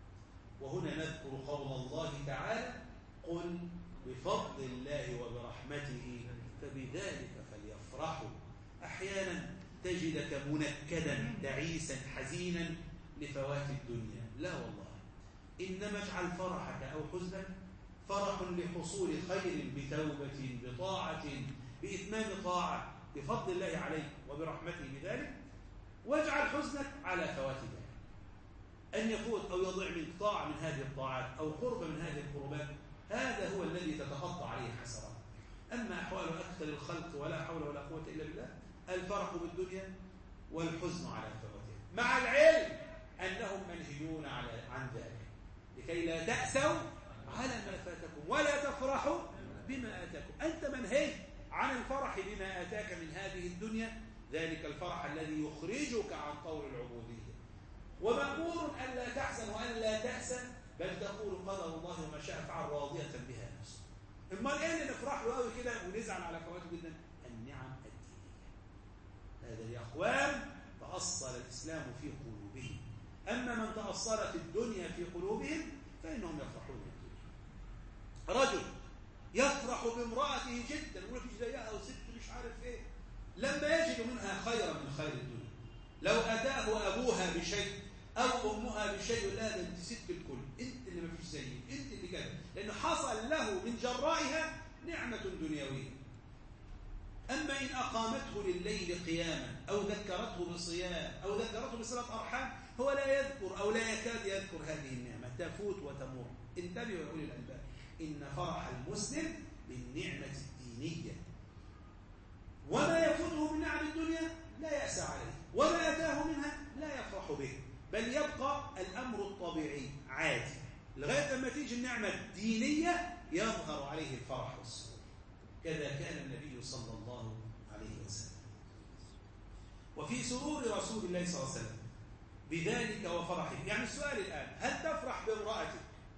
S1: وهنا نذكر قول الله تعالى: قل بفضل الله وبرحمته فبذلك فليفرحوا. أحيانا تجدك منكدا تعيسا حزينا لفوات الدنيا. لا والله، إنما اجعل فرحك أو حزنك فرح لحصول خير بتوبة بطاعة بإتمام طاعة بفضل الله عليك وبرحمته بذلك، واجعل حزنك على فوات ذلك، أن يفوت أو يضيع منك طاعة من هذه الطاعات أو قرب من هذه القربات. هذا هو الذي تتخطى عليه الحسرات. أما أحوال أكثر الخلق ولا حول ولا قوة إلا بالله، الفرح بالدنيا والحزن على فواتها، مع العلم أنهم منهيون عن ذلك، لكي لا تأسوا على ما فاتكم ولا تفرحوا بما آتاكم. أنت منهي عن الفرح بما آتاك من هذه الدنيا، ذلك الفرح الذي يخرجك عن طور العبودية. ومأمور أن لا تحزن وأن لا تأسى، بل تقول قدر الله وما شاء فعل راضية بها نفسه. امال ايه اللي نفرح له قوي كده ونزعل على فواته جدا؟ النعم الدينية. هذا لأقوام تأصل الإسلام في قلوبهم، أما من تأصلت الدنيا في قلوبهم فإنهم يفرحون بالدنيا. رجل يفرح بامرأته جدا ويقول لك زيها وست مش عارف ايه، لما يجد منها خيرا من خير الدنيا. لو أتاه أبوها بشيء أو أمها بشيء، لا ده أنت ست الكل، أنت اللي ما فيش زيي، أنت اللي كذا، لأنه حصل له من جرائها نعمة دنيوية. أما إن أقامته لليل قياما أو ذكرته بصيام أو ذكرته بصلة أرحام، هو لا يذكر أو لا يكاد يذكر هذه النعمة، تفوت وتمر. انتبهوا يا أولي الألباب، إن فرح المسلم بالنعمة الدينية، وما يفوته من نعم الدنيا لا يأسى عليه، وما أتاه منها لا يفرح به، بل يبقى الأمر الطبيعي عادي لغاية لما تيجي النعمة الدينية يظهر عليه الفرح والسرور. كذا كان النبي صلى الله عليه وسلم. وفي سرور رسول الله صلى الله عليه وسلم بذلك وفرحه. يعني السؤال الآن: هل تفرح بامرأتك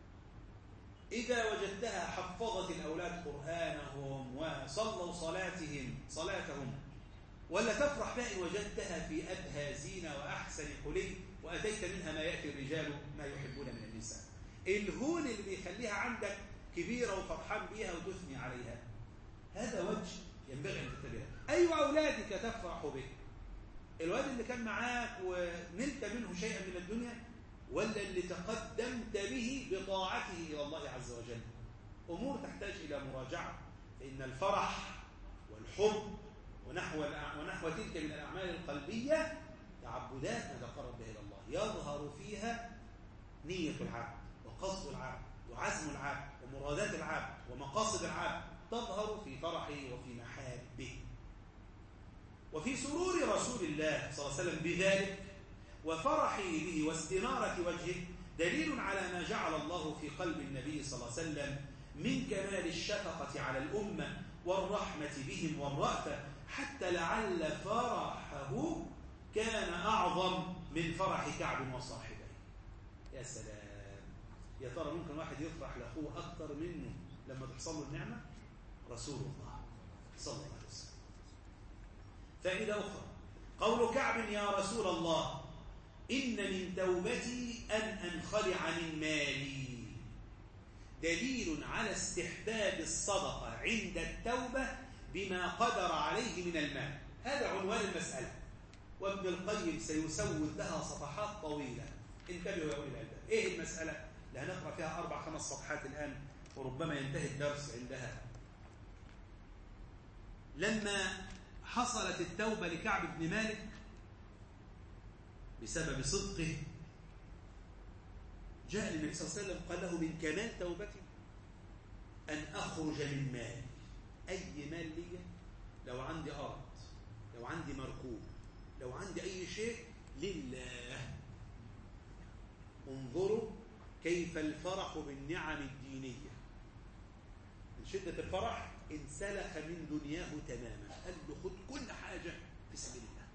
S1: إذا وجدتها حفظت الأولاد قرآنهم وصلوا صلاتهم صلاتهم، ولا تفرح بها إن وجدتها في أبهى زينة وأحسن حلي وأتيت منها ما يأتي الرجال ما يحبون من النساء؟ الهون اللي بيخليها عندك كبيرة وفرحان بيها وتثني عليها، هذا وجه ينبغي أن تتبعه. أي أولادك تفرح به؟ الواد اللي كان معاك ونلت منه شيئا من الدنيا، ولا اللي تقدمت به بطاعته إلى الله عز وجل؟ أمور تحتاج إلى مراجعة. فإن الفرح والحب ونحو ونحو تلك من الأعمال القلبية تعبدات نتقرب بها إلى الله، يظهر فيها نية العبد وقصد العبد وعزم العبد ومرادات العبد ومقاصد العبد، تظهر في فرحه وفي محابه. وفي سرور رسول الله صلى الله عليه وسلم بذلك وفرحه به واستنارة وجهه دليل على ما جعل الله في قلب النبي صلى الله عليه وسلم من كمال الشفقة على الأمة والرحمة بهم والرأفة، حتى لعل فرحه كان أعظم من فرح كعب وصاحبيه. يا سلام، يا ترى ممكن واحد يفرح لأخوه أكثر منه لما تحصل له النعمة؟ رسول الله صلى الله عليه وسلم. فائدة أخرى، قول كعب: يا رسول الله إن من توبتي أن أنخلع من مالي، دليل على استحباب الصدقة عند التوبة بما قدر عليه من المال. هذا عنوان المسألة، وابن القيم سيسود لها صفحات طويلة. انتبهوا يا أولي الألباب. إيه المسألة؟ اللي هنقرأ فيها أربع خمس صفحات الآن وربما ينتهي الدرس عندها. لما حصلت التوبة لكعب بن مالك بسبب صدقه جاء النبي صلى الله عليه وسلم قال له من كمال توبتي أن أخرج من مال، أي مال لي، لو عندي أرض، لو عندي مركوب، لو عندي أي شيء، لله. انظروا كيف الفرح بالنعم الدينية، من شدة الفرح انسلخ من دنياه تماما، قال له خذ كل حاجة في سبيل الله.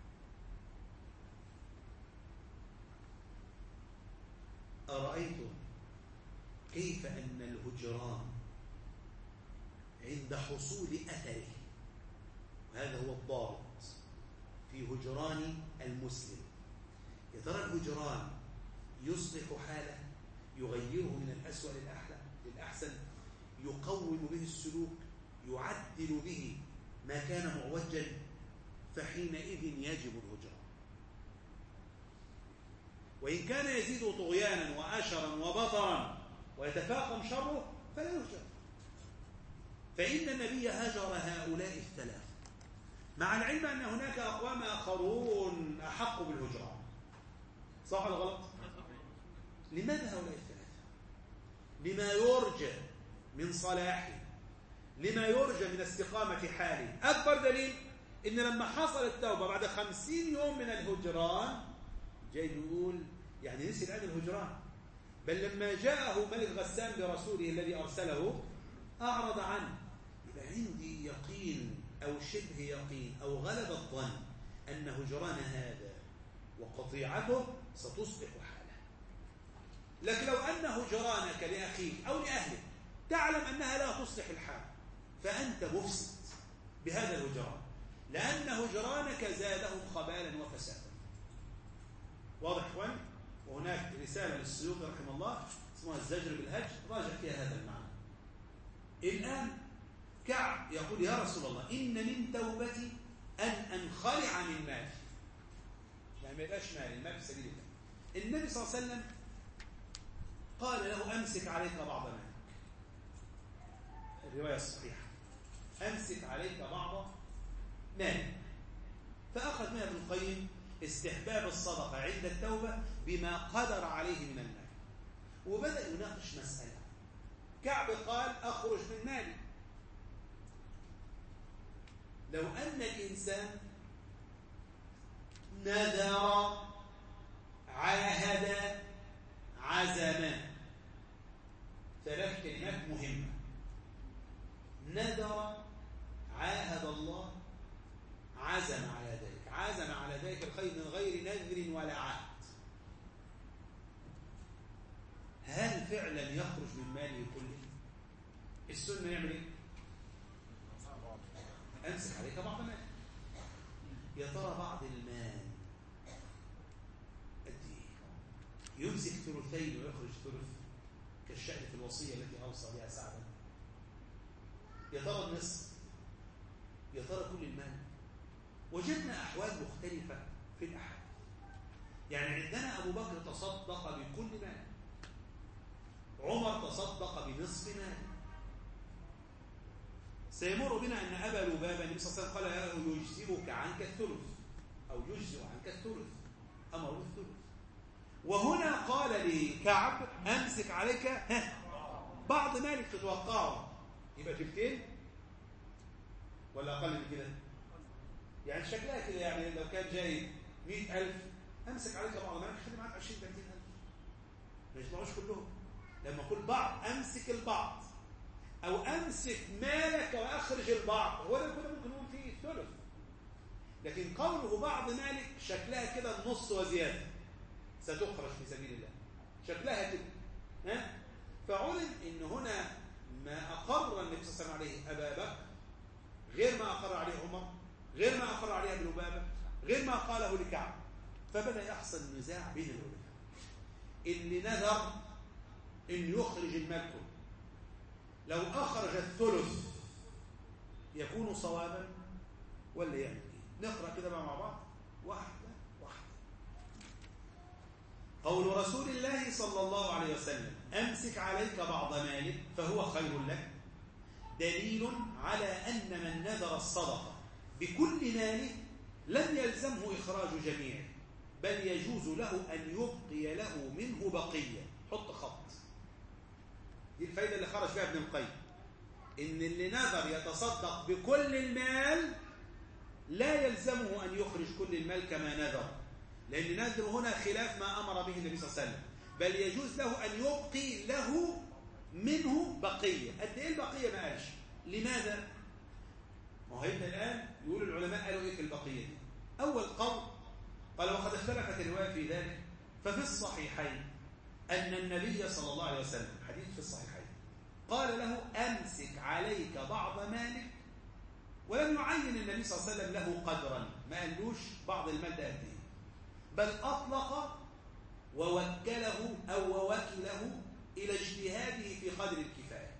S1: أرأيتم كيف أن الهجران عند حصول أثره، وهذا هو الضابط في هجران المسلم، يا ترى الهجران يصلح حاله، يغيره من الأسوأ للأحسن، يقوم به السلوك، يعدل به ما كان معوجا، فحينئذ يجب الهجران. وإن كان يزيد طغيانا وأشرا وبطرا ويتفاقم شره فلا يهجر، فإن النبي هجر هؤلاء الثلاثة، مع العلم أن هناك أقوام آخرون أحق بالهجران. صح ولا غلط؟ لماذا هؤلاء الثلاثة؟ لما يرجى من صلاحه، لما يرجى من استقامة حاله. أكبر دليل إن لما حصل التوبة بعد خمسين يوم من الهجران، جاي يقول يعني نسي الآن الهجران، بل لما جاءه ملك غسان برسوله الذي أرسله أعرض عنه. يبقى عندي يقين أو شبه يقين أو غلب الظن أن هجران هذا وقطيعته ستصبح حاله. لكن لو أن هجرانك لأخيك أو لأهلك تعلم أنها لا تصلح الحال، فأنت مفسد بهذا الهجران، لأن هجرانك زادهم خبالا وفسادا. واضح إخواني؟ وهناك رسالة للسيوطي رحمه الله اسمها الزجر بالهجر، راجع فيها هذا المعنى. الآن كعب يقول يا رسول الله إن من توبتي أن أنخلع من مالي، يعني ما يبقاش مالي، المال في سبيل الله. النبي صلى الله عليه وسلم قال له أمسك عليك بعض مالك، الرواية الصحيحة، أمسك عليك بعض مالك. فأخذ منها ابن القيم استحباب الصدقة عند التوبة بما قدر عليه من المال، وبدأ يناقش مسألة. كعب قال أخرج من مالي. لو أنك إنسان نذر عاهد عزم، ثلاث كلمات مهمة: نذر، عاهد الله، عزم على ذلك. عزم على ذلك الخير من غير نذر ولا عهد. هل فعلا يخرج من ماله كله؟ السنة يعمل ايه؟ امسك عليك بعض مال. يا ترى بعض المال قد ايه؟ يمسك ثلثين ويخرج ثلث كالشأن في الوصية التي أوصى بها سعدا. يا ترى النصف؟ يا ترى كل المال؟ وجدنا أحوال مختلفة في الأحوال. يعني عندنا أبو بكر تصدق بكل مال، عمر تصدق بنصف مال. سيمر بنا أن أبا لبابة النبي صلى الله عليه وسلم قال يجزئك عنك الثلث أو يجزئ عنك الثلث، أمر الثلث. وهنا قال لكعب أمسك عليك ها بعض مالك تتوقعه، يبقى تلتين ولا أقل من كده؟ يعني شكلها كده، يعني لو كان جاي مئة ألف أمسك عليك بعض مالك، خلي معاك عشرين ثلاثين ألف، ما يجمعوش كلهم. لما أقول بعض أمسك البعض أو أمسك مالك وأخرج البعض، هو ده كله ممكن نقول فيه الثلث. لكن قوله بعض مالك شكلها كده النص وزيادة ستخرج في سبيل الله، شكلها كده. ها؟ فعلم إن هنا ما أقر النبي صلى الله عليه وسلم عليه أبا بكر غير ما أقر عليه عمر، غير ما أقر عليه ابن لبابة، غير ما قاله لكعب. فبدأ يحصل نزاع بين العلماء. اللي نذر إن يخرج المال كله، لو أخرج الثلث يكون صوابا ولا يعمل إيه؟ نقرأ كده مع بعض واحدة واحدة. قول رسول الله صلى الله عليه وسلم أمسك عليك بعض مالك فهو خير لك، دليل على أن من نذر الصدقة بكل ماله لم يلزمه إخراج جميعه، بل يجوز له أن يبقي له منه بقية. حط خط دي الفايدة اللي خرج فيها ابن القيم، إن اللي نذر يتصدق بكل المال لا يلزمه أن يخرج كل المال كما نذر، لأن نذر هنا خلاف ما أمر به النبي صلى الله عليه وسلم، بل يجوز له أن يبقي له منه بقية. قد إيه البقية ما قالش. لماذا؟ ما هو هيبدأ الآن يقول العلماء قالوا إيه في البقية دي. أول قول قال وقد اختلفت الرواية في ذلك، ففي الصحيحين أن النبي صلى الله عليه وسلم، حديث في الصحيحين، قال له أمسك عليك بعض مالك، ولم يعين النبي صلى الله عليه وسلم له قدرا، ما قالوش بعض المال ده قد ايه، بل أطلق ووكله أو ووكله إلى اجتهاده في قدر الكفاية.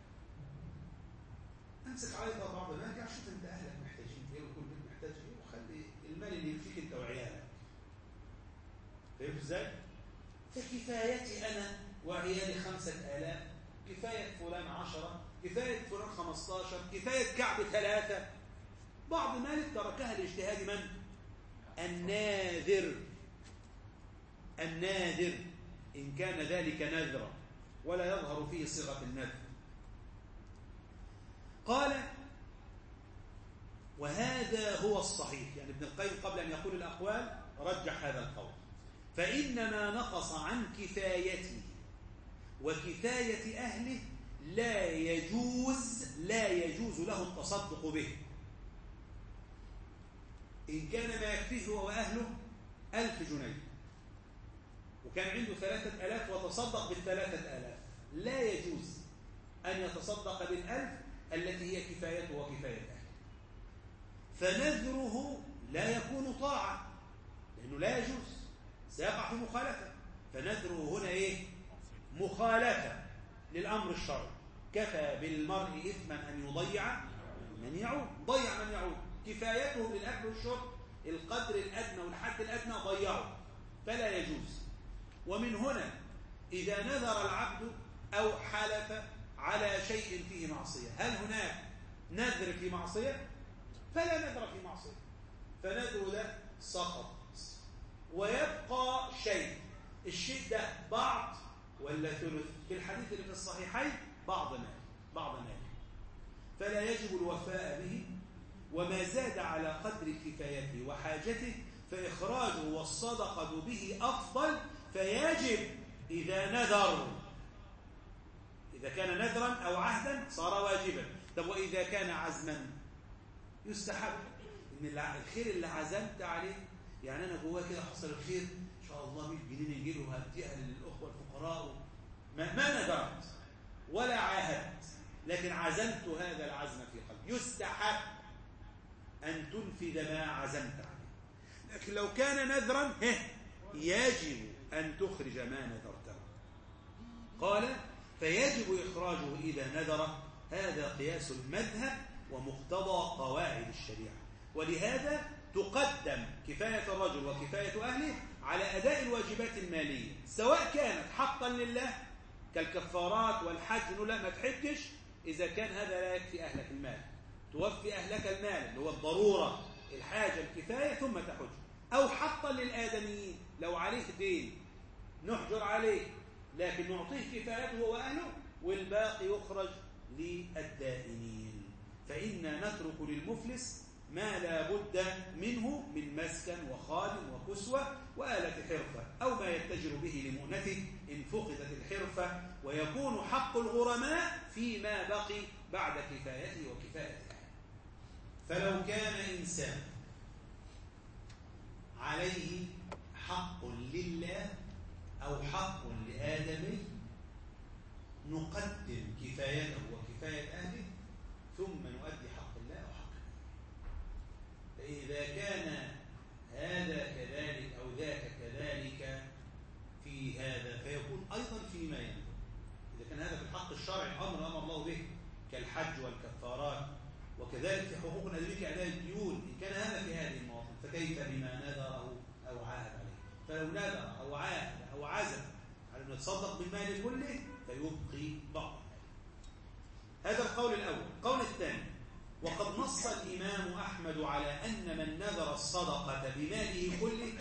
S1: أمسك عليك بعض مالك، يعني شوف أنت أهلك محتاجين إيه وكل بيت محتاج إيه، وخلي المال اللي يكفيك أنت وعيالك. فهمت إزاي؟ فكفايتي أنا وعيالي خمسة آلاف، كفاية فلان عشرة، كفاية فلان خمستاشر، كفاية كعب ثلاثة. بعض مالك تركها لاجتهاد من؟ الناذر. الناذر إن كان ذلك نذرا ولا يظهر فيه صيغة النذر. قال وهذا هو الصحيح، يعني ابن القيم قبل أن يقول الأقوال رجح هذا القول، فإنما نقص عن كفايته وكفاية أهله لا يجوز لا يجوز له التصدق به. إن كان ما يكفيه هو وأهله ألف جنيه وكان عنده ثلاثة ألاف وتصدق بالثلاثة ألاف، لا يجوز أن يتصدق بالألف التي هي كفايته وكفاية أهله، فنذره لا يكون طاعة لأنه لا يجوز، سيقع في مخالفة. فنذره هنا إيه؟ مخالفة للأمر الشرعي. كفى بالمرء إثما أن يضيع من يعود، ضيع من يعود، كفايته للأكل والشرب القدر الأدنى والحد الأدنى ضيعه، فلا يجوز. ومن هنا إذا نذر العبد أو حلف على شيء فيه معصية، هل هناك نذر في معصية؟ فلا نذر في معصية، فنذر ده سقط، ويبقى شيء، الشيء ده بعض ولا ثلث؟ في الحديث اللي في الصحيحين بعض مال، بعض مال، فلا يجب الوفاء به، وما زاد على قدر كفايته وحاجته فإخراجه والصدقة به أفضل، فيجب إذا نذر، إذا كان نذرا أو عهدا صار واجبا. طب وإذا كان عزما يستحب إن الخير اللي عزمت عليه، يعني أنا جواه كده حصل الخير إن شاء الله مية جنيه يجي له هديها للأخوة الفقراء، ما, ما نذرت ولا عاهدت، لكن عزمت هذا العزم في قلبي، يستحب أن تنفذ ما عزمت عليه. لكن لو كان نذرا يجب أن تخرج ما نذرته. قال فيجب إخراجه إذا نذر، هذا قياس المذهب ومقتضى قواعد الشريعة، ولهذا تقدم كفاية الرجل وكفاية أهله على أداء الواجبات المالية، سواء كانت حقا لله كالكفارات والحج، لا ما تحجش إذا كان هذا لا يكفي أهلك المال، توفي أهلك المال اللي هو الضرورة الحاجة الكفاية ثم تحج، أو حقا للآدميين لو عليه دين نحجر عليه لكن نعطيه كفايته وأهله والباقي يخرج للدائنين. فإنا نترك للمفلس ما لا بد منه من مسكن وخادم وكسوة وآلة حرفة، أو ما يتجر به لمؤنته إن فقدت الحرفة، ويكون حق الغرماء فيما بقي بعد كفايته وكفايته. فلو كان إنسان عليه حق لله أو حق لآدمي نقدم كفايته وكفاية أهله ثم نؤدي حق الله أو حق الله. فإذا كان هذا كذلك أو ذاك كذلك في هذا فيكون أيضا فيما ينبغي. إذا كان هذا في الحق الشرعي أمر أمر الله به كالحج والكفارات، وكذلك في حقوق الأدمي كأداء الديون، إن كان هذا في هذه المواطن فكيف بما نذره أو عاهد عليه؟ فلو نذر أو عاهد أو عزم على أن يتصدق بالمال كله فيبقي بعض. هذا القول الأول. القول الثاني: وقد نص الإمام أحمد على أن من نذر الصدقة بماله كله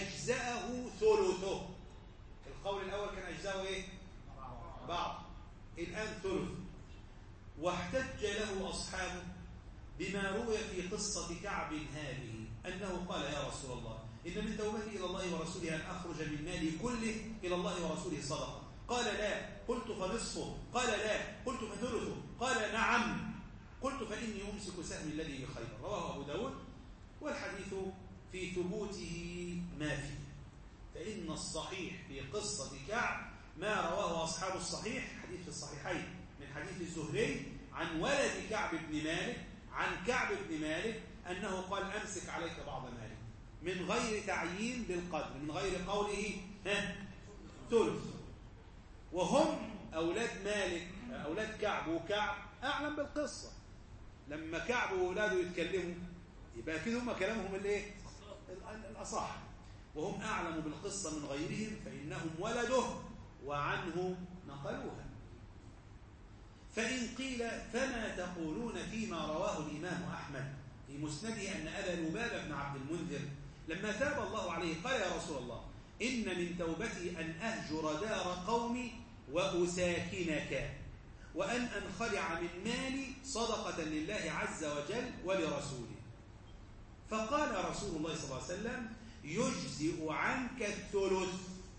S1: أجزأه ثلثه. القول الأول كان أجزأه إيه؟ بعض. الآن ثلث. واحتج له أصحابه بما روي في قصة كعب هذه أنه قال يا رسول الله إن من توبتي إلى الله ورسوله أن أخرج من مالي كله إلى الله ورسوله صدقة. قال لا. قلت فنصفه. قال لا. قلت فثلثه. قال نعم. قلت فإني أمسك سهمي الذي بخيبر. رواه أبو داود. والحديث في ثبوته ما فيه، فإن الصحيح في قصة كعب ما رواه أصحاب الصحيح، حديث في الصحيحين من حديث الزهري عن ولد كعب بن مالك عن كعب بن مالك أنه قال أمسك عليك بعض مالك من غير تعيين بالقدر، من غير قوله ها ثلث. وهم أولاد مالك أولاد كعب وكعب أعلم بالقصة. لما كعب وأولاده يتكلموا يبقى كده هم كلامهم الايه الأصح، وهم أعلم بالقصة من غيرهم فإنهم ولده وعنه نقلوها. فإن قيل فما تقولون فيما رواه الإمام أحمد في مسنده أن أبا لبابة بن عبد المنذر لما تاب الله عليه قال يا رسول الله إن من توبتي أن أهجر دار قومي وأساكنك وأن أنخلع من مالي صدقة لله عز وجل ولرسوله. فقال رسول الله صلى الله عليه وسلم يجزئ عنك الثلث.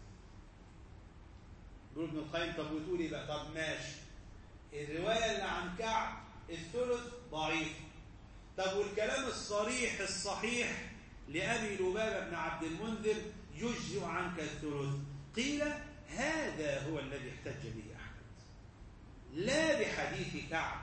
S1: يقول ابن القيم طب وتقول ايه بقى؟ طب ماشي، الرواية اللي عن كعب الثلث ضعيف، طب والكلام الصريح الصحيح لأبي لبابة بن عبد المنذر يجزئ عنك الثلث. قيل هذا هو الذي احتج به أحمد لا بحديث كعب،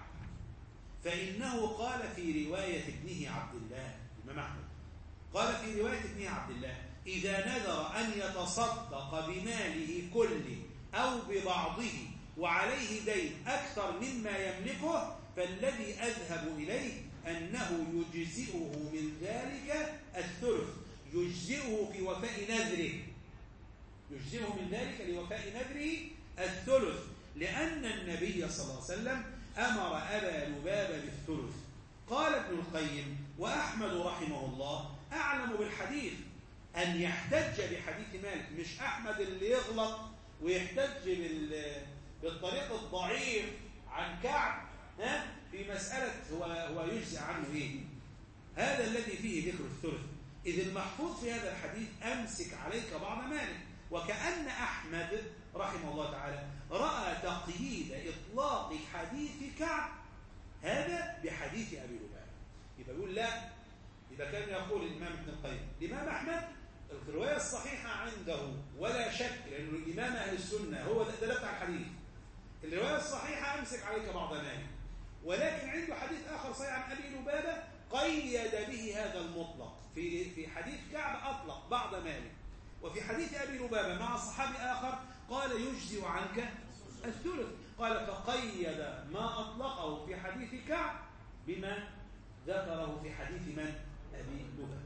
S1: فإنه قال في رواية ابنه عبد الله الإمام أحمد قال في رواية ابنه عبد الله إذا نذر أن يتصدق بماله كله أو ببعضه وعليه دين أكثر مما يملكه فالذي أذهب إليه أنه يجزئه من ذلك الثلث، يجزئه في وفاء نذره، يجزئه من ذلك لوفاء نذره الثلث، لأن النبي صلى الله عليه وسلم أمر أبا لبابة بالثلث. قال ابن القيم وأحمد رحمه الله أعلم بالحديث أن يحتج بحديث مالك، مش أحمد اللي يغلط ويحتج بالطريق الضعيف عن كعب ها في مسألة هو هو يجزئ عنه إيه؟ هذا الذي فيه ذكر الثلث، إذ المحفوظ في هذا الحديث أمسك عليك بعض مالك، وكأن أحمد رحمه الله تعالى رأى تقييد إطلاق حديث كعب هذا بحديث أبي لبابة. يبقى يقول لا، يبقى كان يقول الإمام ابن القيم الإمام أحمد الرواية الصحيحة عنده ولا شك، لأنه الإمام أهل السنة هو دلت على الحديث، الرواية الصحيحة أمسك عليك بعض مالك، ولكن عنده حديث آخر صحيح عن أبي لبابة قيد به هذا المطلق، في في حديث كعب أطلق بعض مالك، وفي حديث أبي لبابة مع صحابي آخر قال يجزئ عنك الثلث، قال فقيد ما أطلقه في حديث كعب بما ذكره في حديث من؟ أبي لبابة،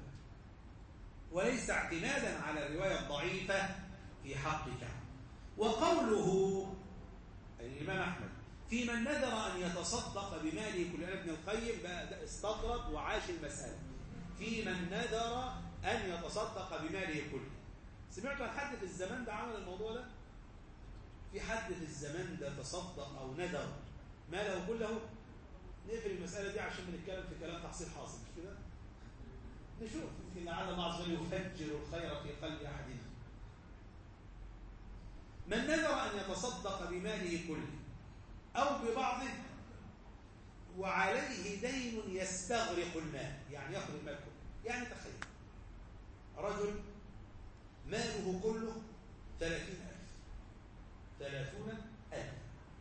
S1: وليس اعتمادا على الرواية الضعيفة في حق كعب. وقوله الإمام أحمد في من نذر أن يتصدق بماله كل ابن القيم بقى استطرد وعاش المسألة، في من نذر أن يتصدق بماله كله. سمعتوا عن حد في الزمان ده عمل الموضوع ده؟ في حد في الزمان ده تصدق أو نذر ماله كله؟ نقفل المسألة دي عشان بنتكلم في كلام تحصيل حاصل، مش كده؟ نشوف يمكن لعل الله عز وجل يفجر الخير في قلب أحدنا. من نذر أن يتصدق بماله كله أو ببعضه وعليه دين يستغرق المال، يعني يأخذ المال كله. يعني تخيل رجل ماله كله ثلاثين ألف ثلاثون ألف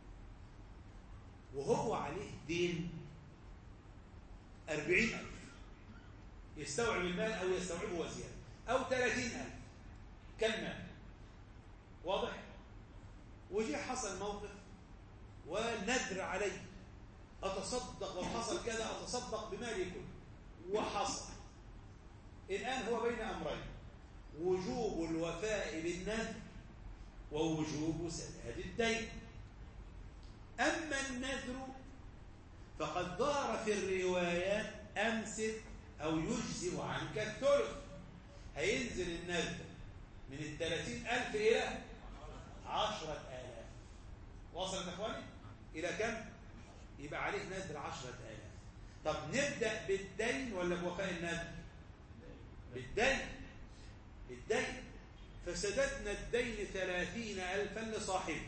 S1: وهو عليه دين أربعين ألف، يستوعب المال أو يستوعبه وزيادة، أو ثلاثين ألف كالمال، واضح؟ وجي حصل موقف ونذر علي أتصدق وحصل كذا أتصدق بمالي كله، وحصل. الآن هو بين أمرين، وجوب الوفاء بالنذر ووجوب سداد الدين. أما النذر فقد ظهر في الروايات أمسك أو يجزئ عنك الثلث، هينزل النذر من الثلاثين ألف إلى عشرة آلاف. وصلت يا إخواني؟ إلى كم؟ يبقى عليه نذر عشرة آلاف. طب نبدأ بالدين ولا بوفاء النذر؟ بالدين. بالدين. فسددنا الدين ثلاثين ألفا لصاحبه،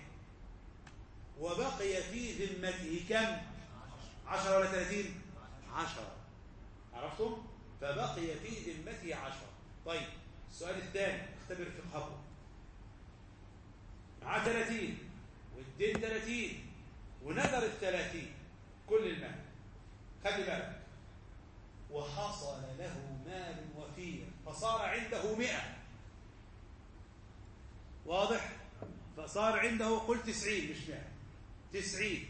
S1: وبقي في ذمته كم؟ عشرة ولا ثلاثين؟ عشرة. عرفتم؟ فبقي في ذمته عشرة. طيب السؤال الثاني، اختبر فقهكم. معاه ثلاثين والدين ثلاثين ونذر الثلاثين كل المال، خلي بالك، وحصل له مال وفير فصار عنده مئة. واضح؟ فصار عنده قل تسعين مش مئة، تسعين.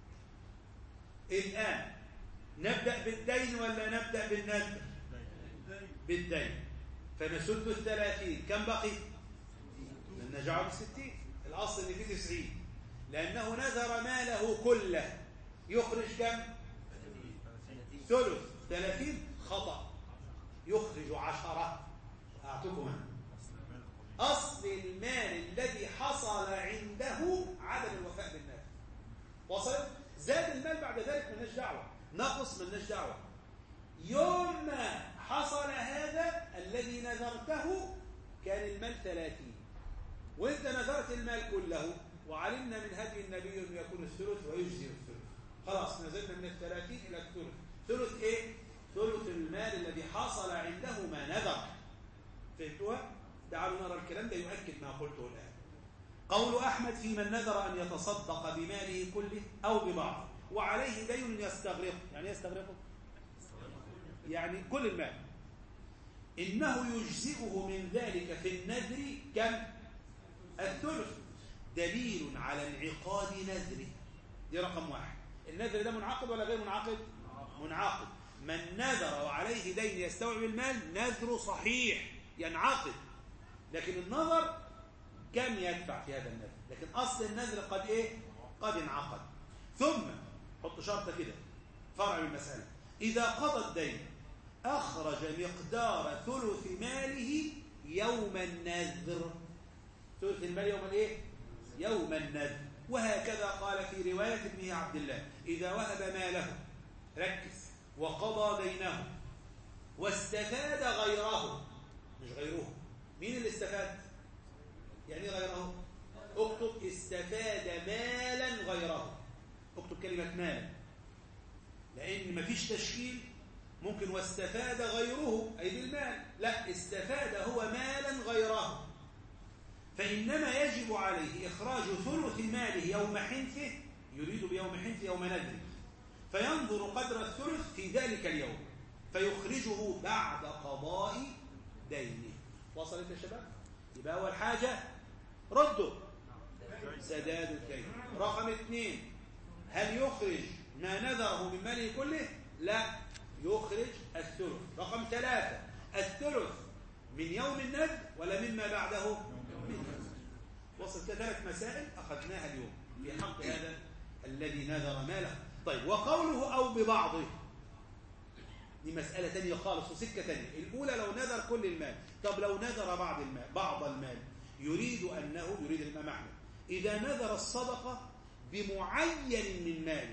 S1: الآن نبدأ بالدين ولا نبدأ بالنذر؟ بالدين. فنسد الثلاثين، كم بقي؟ نجعل بالستين. الأصل اللي فيه تسعين، لأنه نذر ماله كله يخرج كم؟ ثلث. ثلاثين خطأ، يخرج عشرة. أعطيكم أصل المال الذي حصل عنده عدم الوفاء بالنذر. وصل؟ زاد المال بعد ذلك مالناش دعوة، نقص مالناش دعوة. يوم ما حصل هذا الذي نذرته كان المال ثلاثين، وانت نذرت المال كله، وعلمنا من هدي النبي أن يكون الثلث ويجزي الثلث. خلاص نزلنا من الثلاثين إلى الثلث. ثلث إيه؟ ثلث المال الذي حصل عنده ما نذر. فهمتوها؟ تعالوا نرى الكلام ده يؤكد ما قلته الآن. قول أحمد في من نذر أن يتصدق بماله كله أو ببعضه وعليه دين يستغرقه. يعني يستغرقه؟ يعني كل المال. إنه يجزئه من ذلك في النذر كم؟ الثلث. دليل على انعقاد نذره. دي رقم واحد. النذر ده منعقد ولا غير منعقد؟ منعقد. من نذر وعليه دين يستوعب المال نذره صحيح ينعقد، لكن النظر كم يدفع في هذا النذر. لكن أصل النذر قد إيه؟ قد انعقد. ثم حط شرطة كده، فرع المسألة، إذا قضى الدين أخرج مقدار ثلث ماله يوم النذر. ثلث المال يوم الإيه؟ يوم النذر. وهكذا قال في رواية ابنه عبد الله: إذا وهب ماله، ركز، وقضى دينه واستفاد غيره. مش غيره، مين اللي استفاد؟ يعني غيره؟ اكتب استفاد مالا غيره. اكتب كلمة مال، لأن مفيش تشكيل ممكن واستفاد غيره أي بالمال. لا، استفاد هو مالا غيره، فإنما يجب عليه إخراج ثلث ماله يوم حنثه. يريد بيوم حنث يوم نذره، فينظر قدر الثلث في ذلك اليوم فيخرجه بعد قضاء دينه. وصلت يا شباب؟ يبقى أول حاجة ردوا سداد الدين. رقم اثنين، هل يخرج ما نذره من ماله كله؟ لا، يخرج الثلث. رقم ثلاثة، الثلث من يوم النذر ولا مما بعده؟ وصلت ثلاث مسائل أخذناها اليوم في حق هذا الذي نذر ماله. طيب، وقوله أو ببعضه دي مسألة تانية خالص وسكة تانية. الأولى لو نذر كل المال. طب لو نذر بعض المال بعض المال يريد أنه يريد الإمام أحمد إذا نذر الصدقة بمعين من ماله،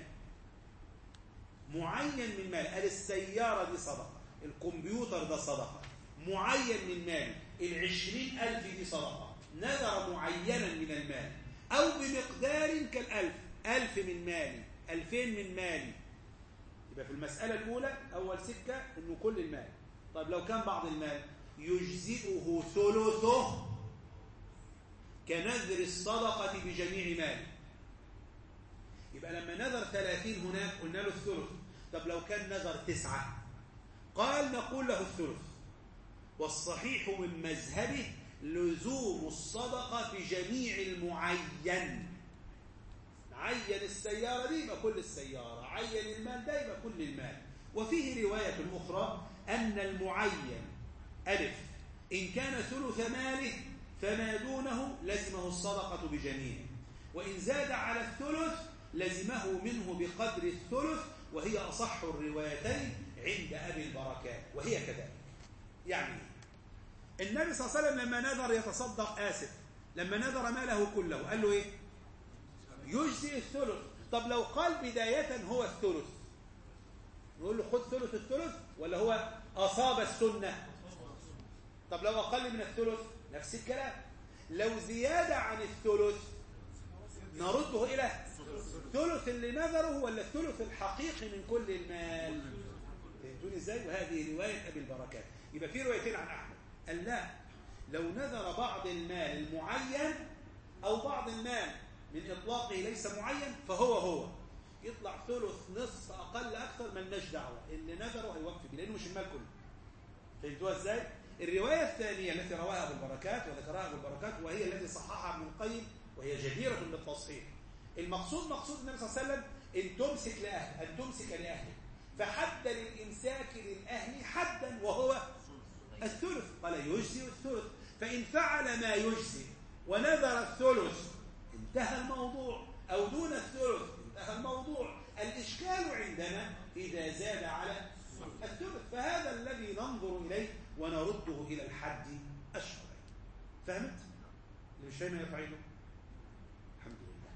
S1: معين من ماله، قال السيارة دي صدقة، الكمبيوتر ده صدقة، معين من ماله، العشرين ألف دي صدقة، نذر معينا من المال، أو بمقدار كالألف، ألف من مالي، ألفين من مالي. يبقى في المسألة الأولى أول سكة إنه كل المال. طيب لو كان بعض المال يجزئه ثلثه كنذر الصدقة بجميع ماله. يبقى لما نذر ثلاثين هناك قلنا له الثلث. طب لو كان نذر تسعة قال نقول له الثلث. والصحيح من مذهبه لزوم الصدقة بجميع المعين. عين السيارة دي يبقى كل السيارة، عين المال ده يبقى كل المال. وفيه رواية أخرى أن المعين ألف إن كان ثلث ماله فما دونه لزمه الصدقة بجميعه، وإن زاد على الثلث لزمه منه بقدر الثلث، وهي أصح الروايتين عند أبي البركات، وهي كذلك. يعني النبي صلى الله عليه وسلم لما نذر يتصدق، آسف، لما نذر ماله كله قال له إيه؟ يجزي الثلث. طب لو قال بداية هو الثلث نقول له خد ثلث الثلث ولا هو أصاب السنة؟ طب لو أقل من الثلث نفس الكلام. لو زيادة عن الثلث نرده إلى الثلث اللي نذره ولا الثلث الحقيقي من كل المال. فهمتوني ازاي؟ وهذه رواية أبي البركات. يبقى في روايتين عن أحمد قال لا، لو نذر بعض المال المعين أو بعض المال من إطلاقه ليس معين فهو هو يطلع ثلث نصف أقل أكثر ملناش دعوة، اللي نذره هيوفي بيه لأنه مش المال كله. فهمتوها ازاي؟ الرواية الثانية التي رواها أبو البركات وذكرها أبو البركات وهي التي صححها ابن القيم وهي جديرة بالتصحيح. المقصود مقصود النبي صلى الله عليه وسلم أن تمسك لأهل أن تمسك لأهله، فحد للإمساك للأهل حدا وهو الثلث، قال يجزي الثلث، فإن فعل ما يجزي ونذر الثلث انتهى الموضوع، أو دون الثلث انتهى الموضوع. الإشكال عندنا إذا زاد على الثلث، فهذا الذي ننظر إليه ونرده إلى الحد الشرعي. فهمت؟ اللي مش فاهم يرفع يده. الحمد لله.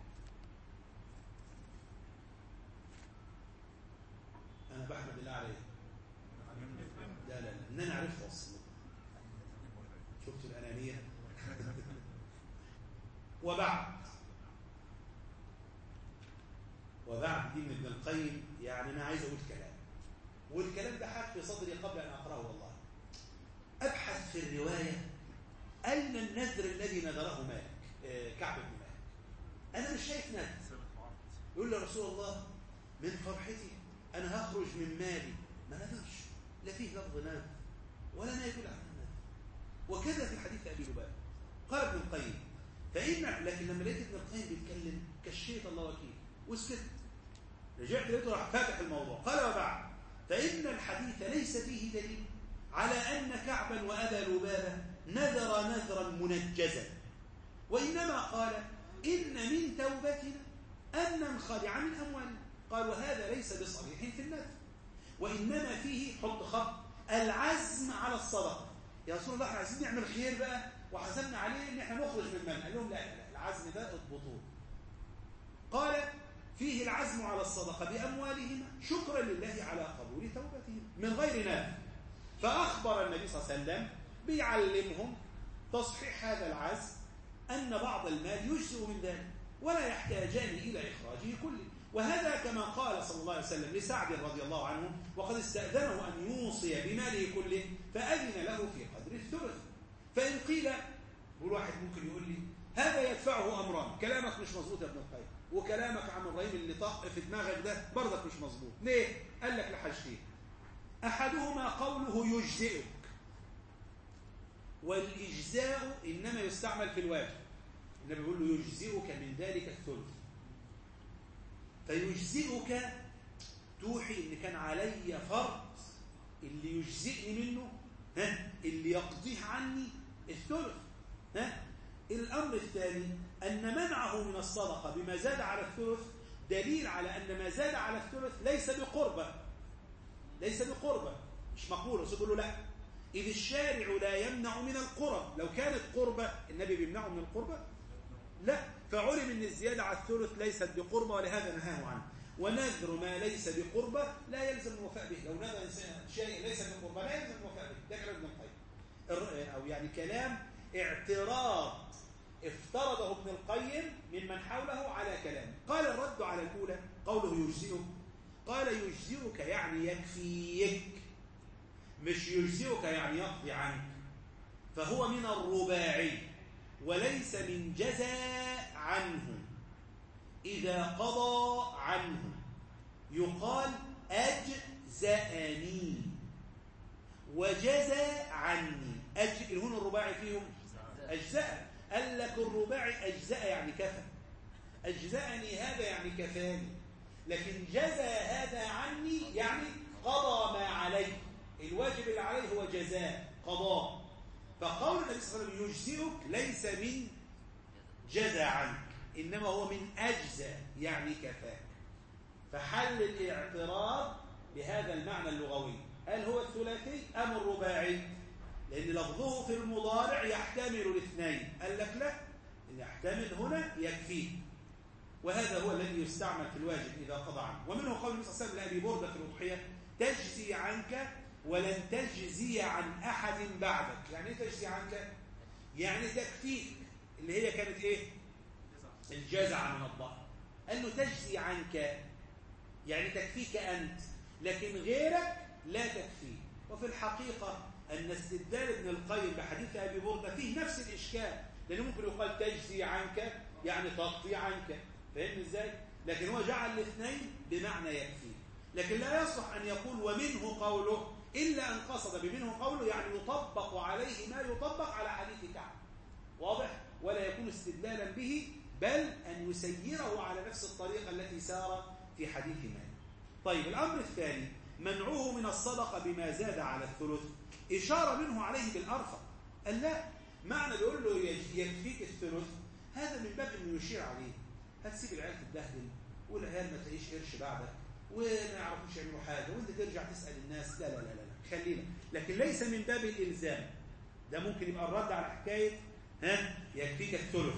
S1: أنا بحمد الله عليه. لا لا لا إن أنا عرفت أصلا. شفت الأنانية. وبعد وبعد دي من ابن القيم، يعني أنا عايز أقول كلام، والكلام ده حاك في صدري قبل أن أقرأه والله. أبحث في الرواية أين النذر الذي نذره مالك آه كعب بن مالك. أنا مش شايف نذر. يقول لي رسول الله من فرحتي أنا هخرج من مالي، ما نذرش، لا فيه لفظ نذر ولا ما يدل على نذر. وكذا في حديث أبي لبابة. قال ابن القيم فإن، لكن لما لقيت ابن القيم بيتكلم كشيت الله وكيل وسكت، رجعت لقيته راح فاتح الموضوع. قال وبعد فإن الحديث ليس فيه دليل على أن كعبا وأبا لبابة نذر نذرا منجزا، وإنما قال إن من توبتنا أن ننخدع من أموالنا. قال وهذا ليس بصريح في النذر، وإنما فيه حط خط العزم على الصدقة. يا رسول الله احنا عايزين نعمل خير بقى وحزمنا عليه ان احنا نخرج من المال. قال لهم لا لا العزم ده اضبطوه. قال فيه العزم على الصدقة بأموالهما شكرا لله على قبول توبتهم من غير نذر. فأخبر النبي صلى الله عليه وسلم بيعلمهم تصحيح هذا العزم أن بعض المال يجزئ من ذلك ولا يحتاجان إلى إخراجه كله. وهذا كما قال صلى الله عليه وسلم لسعد رضي الله عنه وقد استأذنه أن يوصي بماله كله فأذن له في قدر الثلث. فإن قيل، والواحد ممكن يقول لي هذا يدفعه أمران، كلامك مش مظبوط يا ابن القيم، وكلامك عن إبراهيم اللي طاق في دماغك ده برضك مش مظبوط. ليه؟ قال لك لحاجتين، أحدهما قوله يجزئك، والإجزاء إنما يستعمل في الواجب. النبي بيقول له يجزئك من ذلك الثلث، فيجزئك توحي إن كان علي فرض اللي يجزئني منه ها اللي يقضيه عني الثلث. ها الأمر الثاني أن منعه من الصدقة بما زاد على الثلث دليل على أن ما زاد على الثلث ليس بقربة، ليس بقربة مش مقبول. رسول يقول له لا، إذ الشارع لا يمنع من القرب. لو كانت قربة النبي بيمنعه من القربة؟ لا، فعلم أن الزيادة على الثلث ليست بقربة ولهذا نهاه عنه. ونذر ما ليس بقربة لا يلزم الوفاء به. لو نذر شيء ليس بقربة لا يلزم الوفاء به. ده كلام ابن القيم، أو يعني كلام اعتراض افترضه ابن القيم ممن حوله على كلامه. قال الرد على الأولى قوله يجزئك، قال يجزئك يعني يكفيك، مش يجزئك يعني يقضي عنك، فهو من الرباعي وليس من جزاء عنه. إذا قضى عنه يقال أجزأني وجزى عني. أج... هنا الرباعي فيهم أجزاء. قال لك الرباعي أجزاء يعني كفى، أجزأني هذا يعني كفاني، لكن جزى هذا عني يعني قضى ما عليه. الواجب اللي عليه هو جزاء قضاء. فقول النبي صلى الله عليه وسلم يجزئك ليس من جزى عنك، إنما هو من أجزى يعني كفاك. فحل الاعتراض بهذا المعنى اللغوي، هل هو الثلاثي أم الرباعي؟ لأن لفظه في المضارع يحتمل الاثنين. قال لك لا، إن يحتمل هنا يكفيه. وهذا هو الذي يستعمل في الواجب إذا قضى عنه. ومنه قول النبي صلى الله عليه وسلم لأبي بردة في الأضحية: تجزي عنك ولن تجزي عن أحد بعدك. يعني إيه تجزي عنك؟ يعني تكفيك، اللي هي كانت إيه؟ الجزع من الضأن. قال له تجزي عنك يعني تكفيك أنت، لكن غيرك لا تكفيه. وفي الحقيقة أن استدلال ابن القيم بحديث أبي بردة فيه نفس الإشكال، لأنه ممكن يقال تجزي عنك يعني تقضي عنك، فاهم إزاي؟ لكن هو جعل الاثنين بمعنى يكفي. لكن لا يصح أن يقول ومنه قوله إلا أن قصد بمنه قوله يعني يطبق عليه ما يطبق على حديث كعب، واضح؟ ولا يكون استدلالا به، بل أن يسيره على نفس الطريقة التي سار في حديث مالك. طيب الأمر الثاني: منعه من الصدقة بما زاد على الثلث، إشارة منه عليه بالأرفق. قال لا، معنى بيقول له يكفيك الثلث، هذا من باب أنه يشير عليه. هتسيب العيال تتبهدل والعيال ما تعيش قرش بعدك وما يعرفوش يعملوا حاجة وانت ترجع تسأل الناس، لا لا لا لا خلينا. لكن ليس من باب الإلزام، ده ممكن يبقى الرد على حكاية ها يكفيك الثلث.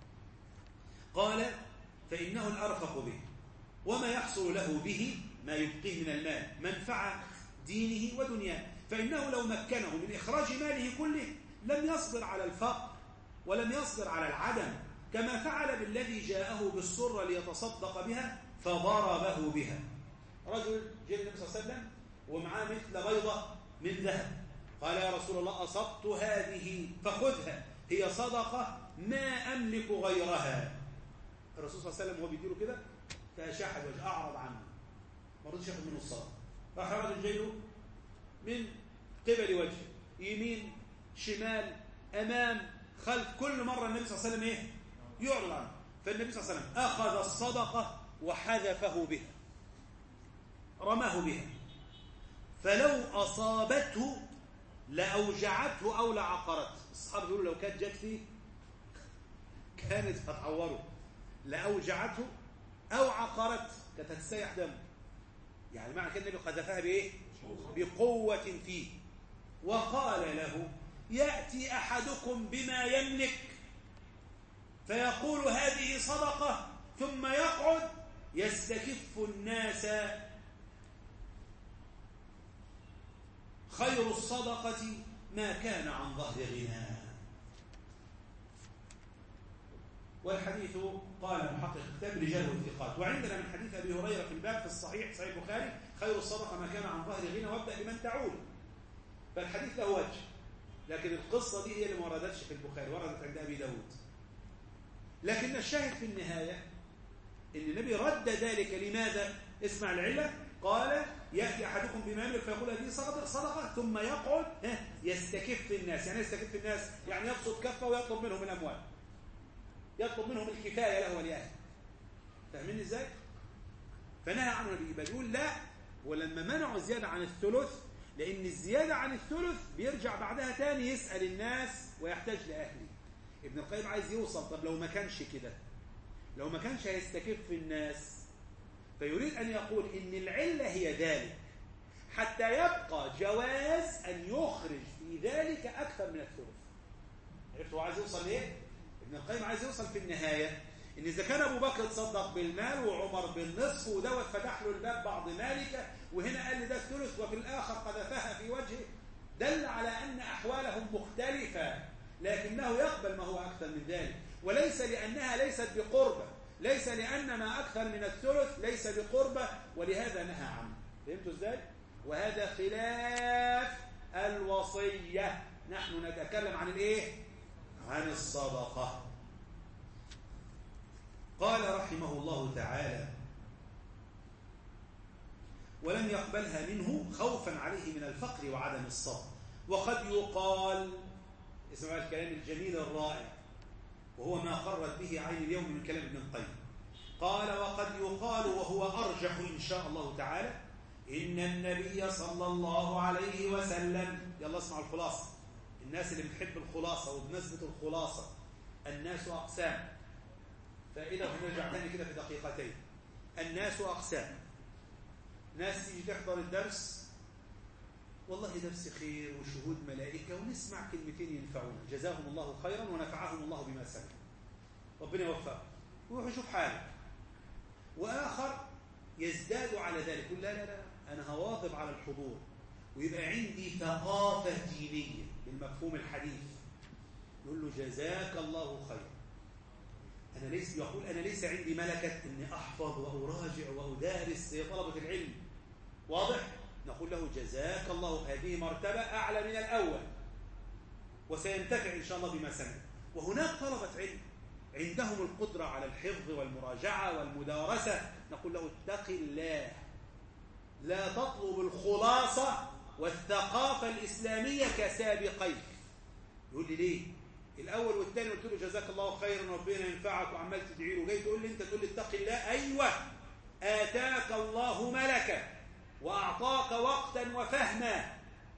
S1: قال: فإنه الأرفق به، وما يحصل له به ما يبقيه من المال منفعة دينه ودنياه، فإنه لو مكنه من إخراج ماله كله لم يصبر على الفقر ولم يصبر على العدم، كما فعل بالذي جاءه بالسرة ليتصدق بها فضربه بها. رجل جاء النبي صلى الله عليه وسلم ومعاه مثل بيضة من ذهب، قال: يا رسول الله أصبت هذه فخذها، هي صدقة ما أملك غيرها. الرسول صلى الله عليه وسلم وهو بيديله كده فأشاح الوجه، أعرض عنه، ما رضيش ياخد منه الصدقة. راح رجل جايله من قبل وجهه، يمين شمال أمام خلف، كل مرة النبي صلى الله عليه وسلم إيه؟ يعرض عنه. فالنبي صلى الله عليه وسلم أخذ الصدقة وحذفه بها، رماه بها، فلو أصابته لأوجعته أو لعقرته. الصحابة يقولوا لو كانت جت فيه كانت هتعوره، لأوجعته أو عقرته، كانت هتسيح دمه. يعني معنى كده النبي قذفها بإيه؟ بقوة فيه. وقال له: يأتي أحدكم بما يملك فيقول هذه صدقة، ثم يقعد يستكف الناس، خير الصدقة ما كان عن ظهر غنى. والحديث قال محقق كتاب رجال والثقات. وعندنا من حديث أبي هريرة في الباب في الصحيح صحيح البخاري: خير الصدقة ما كان عن ظهر غنى وابدأ بمن تعول. فالحديث له وجه، لكن القصة دي هي اللي ما وردتش في البخاري، وردت عند أبي داود. لكن الشاهد في النهاية إن النبي رد ذلك. لماذا؟ اسمع العلة. قال: يأتي أحدكم بما يملك فيقول هذه صدقة، ثم يقعد يستكف الناس. يعني يستكف الناس يعني يبسط كفه ويطلب منهم الأموال، يطلب منهم الكفاية له ولأهله. فاهمين إزاي؟ فنهى عنه النبي. بيقول لا، ولما منعوا الزيادة عن الثلث، لأن الزيادة عن الثلث بيرجع بعدها تاني يسأل الناس ويحتاج لأهله. ابن القيم عايز يوصل، طب لو ما كانش كده، لو ما كانش هيستكف الناس، فيريد أن يقول إن العلة هي ذلك، حتى يبقى جواز أن يخرج في ذلك أكثر من الثلث. عرفت هو عايز يوصل ليه؟ ابن القيم عايز يوصل في النهاية إن إذا كان أبو بكر تصدق بالمال وعمر بالنصف ودوت فتح له الباب بعض مالك، وهنا قال لي ده الثلث وفي الآخر قذفها في وجهه، دل على أن أحوالهم مختلفة، لكنه يقبل ما هو أكثر من ذلك، وليس لأنها ليست بقربة، ليس لأن ما أكثر من الثلث ليس بقربة، ولهذا نهى عنه. فهمتوا إزاي؟ وهذا خلاف الوصية. نحن نتكلم عن الإيه؟ عن الصدقة. قال رحمه الله تعالى: ولم يقبلها منه خوفا عليه من الفقر وعدم الصبر. وقد يقال، اسمعوا الكلام الجميل الرائع، وهو ما قرت به عين اليوم من كلام ابن القيم. قال: وقد يقال، وهو أرجح إن شاء الله تعالى، إن النبي صلى الله عليه وسلم، يلا اسمعوا الخلاصة، الناس اللي بتحب الخلاصة وبنسبة الخلاصة، الناس أقسام. فإذا نرجع تاني كده في دقيقتين. الناس أقسام، ناس تيجي تحضر الدرس، والله درس خير وشهود ملائكة ونسمع كلمتين ينفعونا، جزاهم الله خيرا ونفعهم الله بما سمعوا، ربنا يوفقهم، ويروح يشوف حاله. وآخر يزداد على ذلك، يقول لا لا لا أنا هواظب على الحضور، ويبقى عندي ثقافة دينية بالمفهوم الحديث. يقول له جزاك الله خير. أنا ليس يقول أنا ليس عندي ملكة إني أحفظ وأراجع وأدارس زي طلبة العلم، واضح؟ نقول له جزاك الله، هذه مرتبة أعلى من الأول، وسينتفع إن شاء الله بما سمع. وهناك طلبة علم عندهم القدرة على الحفظ والمراجعة والمدارسة، نقول له اتق الله، لا تطلب الخلاصة والثقافة الإسلامية كسابقيك. يقول لي ليه؟ الأول والثاني قلت له جزاك الله خيرا وربنا ينفعك وعمال تدعي له، جاي تقول لي أنت تقول لي اتق الله. أيوة، آتاك الله ملكة وأعطاك وقتا وفهما،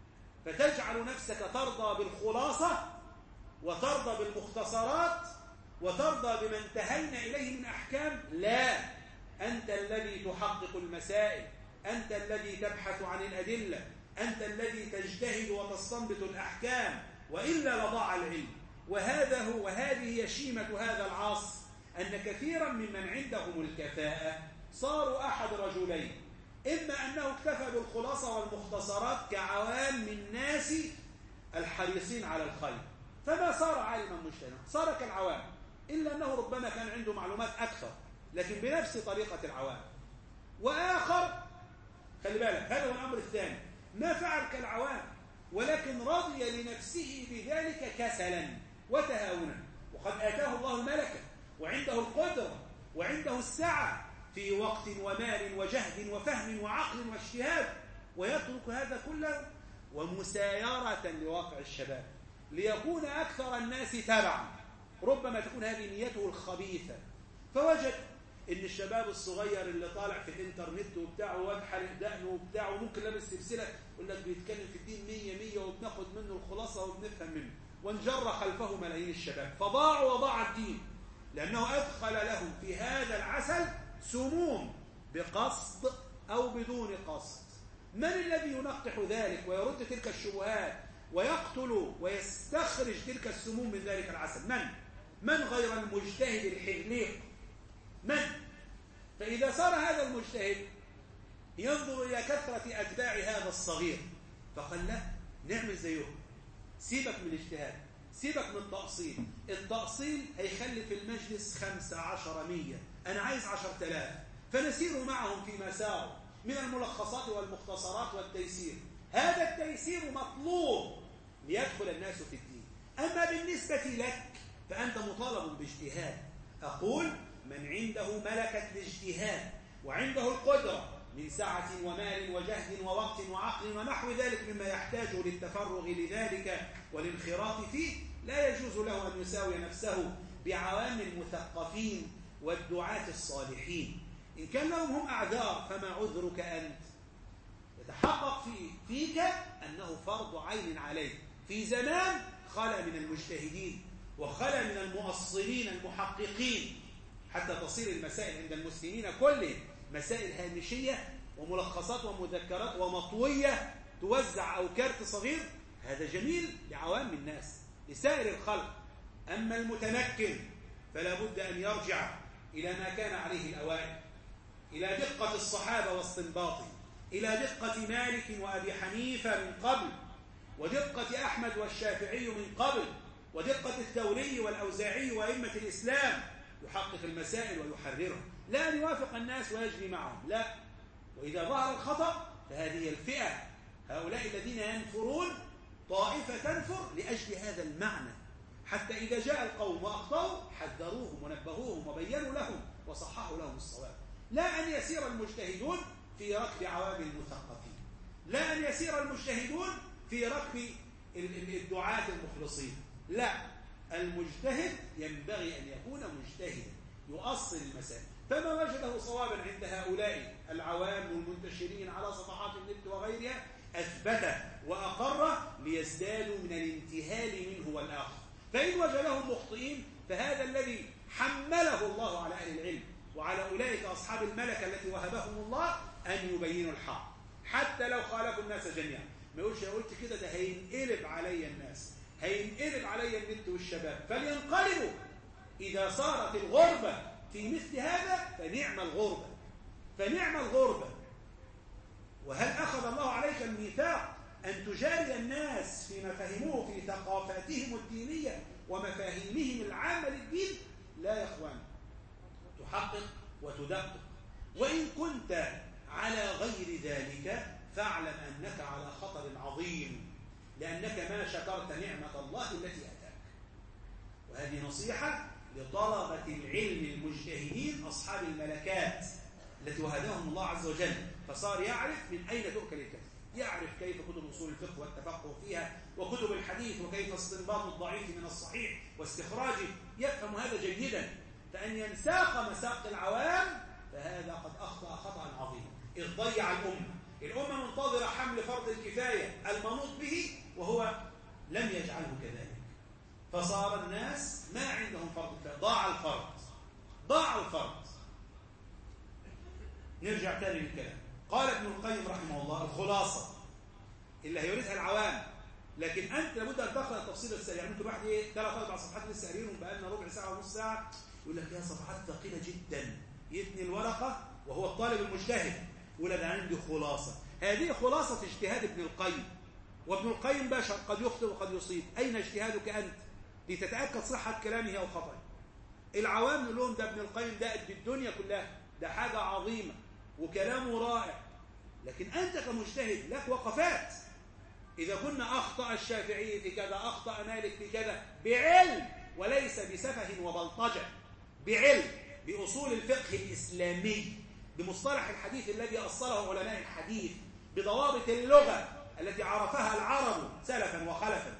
S1: فتجعل نفسك ترضى بالخلاصة وترضى بالمختصرات وترضى بما انتهينا إليه من أحكام؟ لا، أنت الذي تحقق المسائل، أنت الذي تبحث عن الأدلة، أنت الذي تجتهد وتستنبط الأحكام، وإلا لضاع العلم. وهذا هو وهذه هي شيمة هذا العصر، أن كثيرا ممن عندهم الكفاءة صاروا أحد رجلين، إما أنه اكتفى بالخلاصة والمختصرات كعوام الناس الحريصين على الخير، فما صار عالما مجتهدا، صار كالعوام، إلا أنه ربما كان عنده معلومات أكثر لكن بنفس طريقة العوام. وآخر خلي بالك، هذا هو الأمر الثاني، ما فعل كالعوام ولكن رضي لنفسه بذلك كسلا وتهاونا، وقد آتاه الله الملكة وعنده القدرة وعنده السعة في وقت ومال وجهد وفهم وعقل واجتهاد، ويترك هذا كله ومسايرة لواقع الشباب ليكون أكثر الناس تبعا. ربما تكون هذه نيته الخبيثة، فوجد إن الشباب الصغير اللي طالع في الإنترنت وبتاعه وادحل دقنه وبتاعه ممكن لابس سلسلة يقول لك بيتكلم في الدين مية مية وبناخد منه الخلاصة وبنفهم منه، وانجر خلفه ملايين الشباب، فضاعوا وضاع الدين، لأنه أدخل لهم في هذا العسل سموم بقصد أو بدون قصد. من الذي ينقح ذلك ويرد تلك الشبهات ويقتل ويستخرج تلك السموم من ذلك العسل؟ من؟ من غير المجتهد الحليق؟ من؟ فإذا صار هذا المجتهد ينظر إلى كثرة أتباع هذا الصغير فقال لا، نعمل زيهم، سيبك من الاجتهاد، سيبك من التأصيل، التأصيل هيخلي في المجلس خمسة عشر مية، أنا عايز عشر تلاف، فنسير معهم في مسار من الملخصات والمختصرات والتيسير. هذا التيسير مطلوب ليدخل الناس في الدين. أما بالنسبة لك فأنت مطالب باجتهاد. أقول من عنده ملكة الاجتهاد وعنده القدرة من سعة ومال وجهد ووقت وعقل ونحو ذلك مما يحتاج للتفرغ لذلك والانخراط فيه، لا يجوز له أن يساوي نفسه بعوام المثقفين والدعاة الصالحين. إن كان لهم هم أعذار فما عذرك أنت؟ يتحقق في فيك أنه فرض عين عليك. في زمان خلى من المجتهدين وخلى من المؤصلين المحققين حتى تصير المسائل عند المسلمين كلهم مسائل هامشية وملخصات ومذكرات ومطوية توزع أو كارت صغير. هذا جميل لعوام الناس لسائر الخلق. أما المتمكن فلا بد أن يرجع إلى ما كان عليه الأوائل، إلى دقة الصحابة واستنباطه، إلى دقة مالك وأبي حنيفة من قبل، ودقة أحمد والشافعي من قبل، ودقة الثوري والأوزاعي وأئمة الإسلام، يحقق المسائل ويحررها، لا أن يوافق الناس ويجري معهم، لا. وإذا ظهر الخطأ فهذه الفئة هؤلاء الذين ينفرون طائفة تنفر لأجل هذا المعنى، حتى إذا جاء القوم وأخطأوا حذروهم ونبهوهم وبينوا لهم وصححوا لهم الصواب. لا أن يسير المجتهدون في ركب عوام المثقفين، لا أن يسير المجتهدون في ركب الدعاة المخلصين، لا. المجتهد ينبغي أن يكون مجتهدا يؤصل المسائل، فما وجده صوابا عند هؤلاء العوام المنتشرين على صفحات النت وغيرها أثبته وأقره ليزدادوا من الانتهال منه والآخر. فإن وجدهم مخطئين فهذا الذي حمله الله على أهل العلم وعلى أولئك أصحاب الملكة التي وهبهم الله أن يبينوا الحق حتى لو خالفوا الناس جميعا. ما يقولش يا قلت كده ده هينقلب علي الناس، هينقلب علي النت والشباب، فلينقلبوا. إذا صارت الغربة في مثل هذا فنعم الغربة فنعم الغربة وهل أخذ الله عليك الميثاق أن تجاري الناس فيما فهموه في ثقافاتهم الدينية ومفاهيمهم العامة للدين؟ لا يا أخوان، تحقق وتدقق، وإن كنت على غير ذلك فاعلم أنك على خطر عظيم، لأنك ما شكرت نعمة الله التي أتاك. وهذه نصيحة لطلبة العلم المجتهدين أصحاب الملكات التي وهداهم الله عز وجل، فصار يعرف من أين تؤكل الكتف، يعرف كيف كتب أصول الفقه والتفقه فيها وكتب الحديث وكيف استنباط الضعيف من الصحيح واستخراجه، يفهم هذا جيدا. فأن ينساق مساق العوام فهذا قد أخطأ خطأ عظيما، إذ ضيع الأمة. الأمة منتظرة حمل فرض الكفاية المنوط به وهو لم يجعله كذلك، فصار الناس ما عندهم فرض الكفاية، ضاع الفرض ضاع الفرض. نرجع تاني للكلام. قال ابن القيم رحمه الله الخلاصة اللي هيريدها العوام، لكن أنت لابد أن تقرأ التفصيل السريع. يعني ممكن واحد إيه ثلاث أربع صفحات لسه قارينهم بقالنا ربع ساعة ونص ساعة يقول لك يا صفحات ثقيلة جدا، يثني الورقة وهو الطالب المجتهد يقول أنا عندي خلاصة. هذه خلاصة اجتهاد ابن القيم، وابن القيم بشر قد يخطئ وقد يصيب. أين اجتهادك أنت لتتأكد صحة كلامه أو خطأه؟ العوام يقول لهم ده ابن القيم ده قد الدنيا كلها، ده حاجة عظيمة وكلامه رائع، لكن أنت كمجتهد لك وقفات. إذا كنا أخطأ الشافعي في كذا، أخطأ مالك في كذا، بعلم وليس بسفه وبلطجة، بعلم بأصول الفقه الإسلامي، بمصطلح الحديث الذي أصله علماء الحديث، بضوابط اللغة التي عرفها العرب سلفا وخلفا،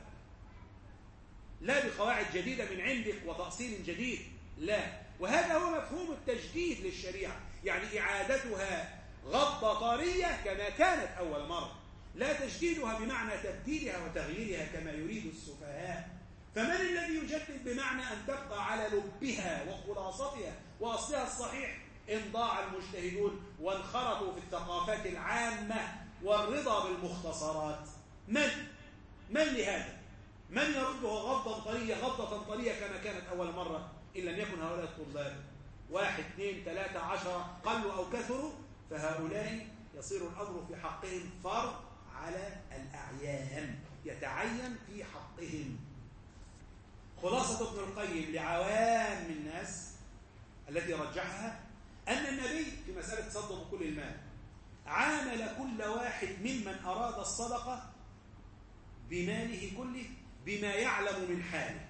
S1: لا بقواعد جديدة من عندك وتأصيل جديد، لا. وهذا هو مفهوم التجديد للشريعة، يعني إعادتها غضة طرية كما كانت أول مرة، لا تجديدها بمعنى تبديلها وتغييرها كما يريد السفهاء. فمن الذي يجدد بمعنى أن تبقى على لبها وخلاصتها وأصلها الصحيح؟ إن ضاع المجتهدون وانخرطوا في الثقافات العامة والرضا بالمختصرات. من؟ من لهذا؟ من يردها غضا طرية غضة طرية كما كانت أول مرة؟ إن لم يكن هؤلاء الطلاب واحد اثنين ثلاثة عشرة قلوا أو كثروا، فهؤلاء يصير الأمر في حقهم فرض على الأعيان، يتعين في حقهم. خلاصة ابن القيم لعوام الناس التي رجحها أن النبي في مسألة تصدق بكل المال عامل كل واحد ممن أراد الصدقة بماله كله بما يعلم من حاله.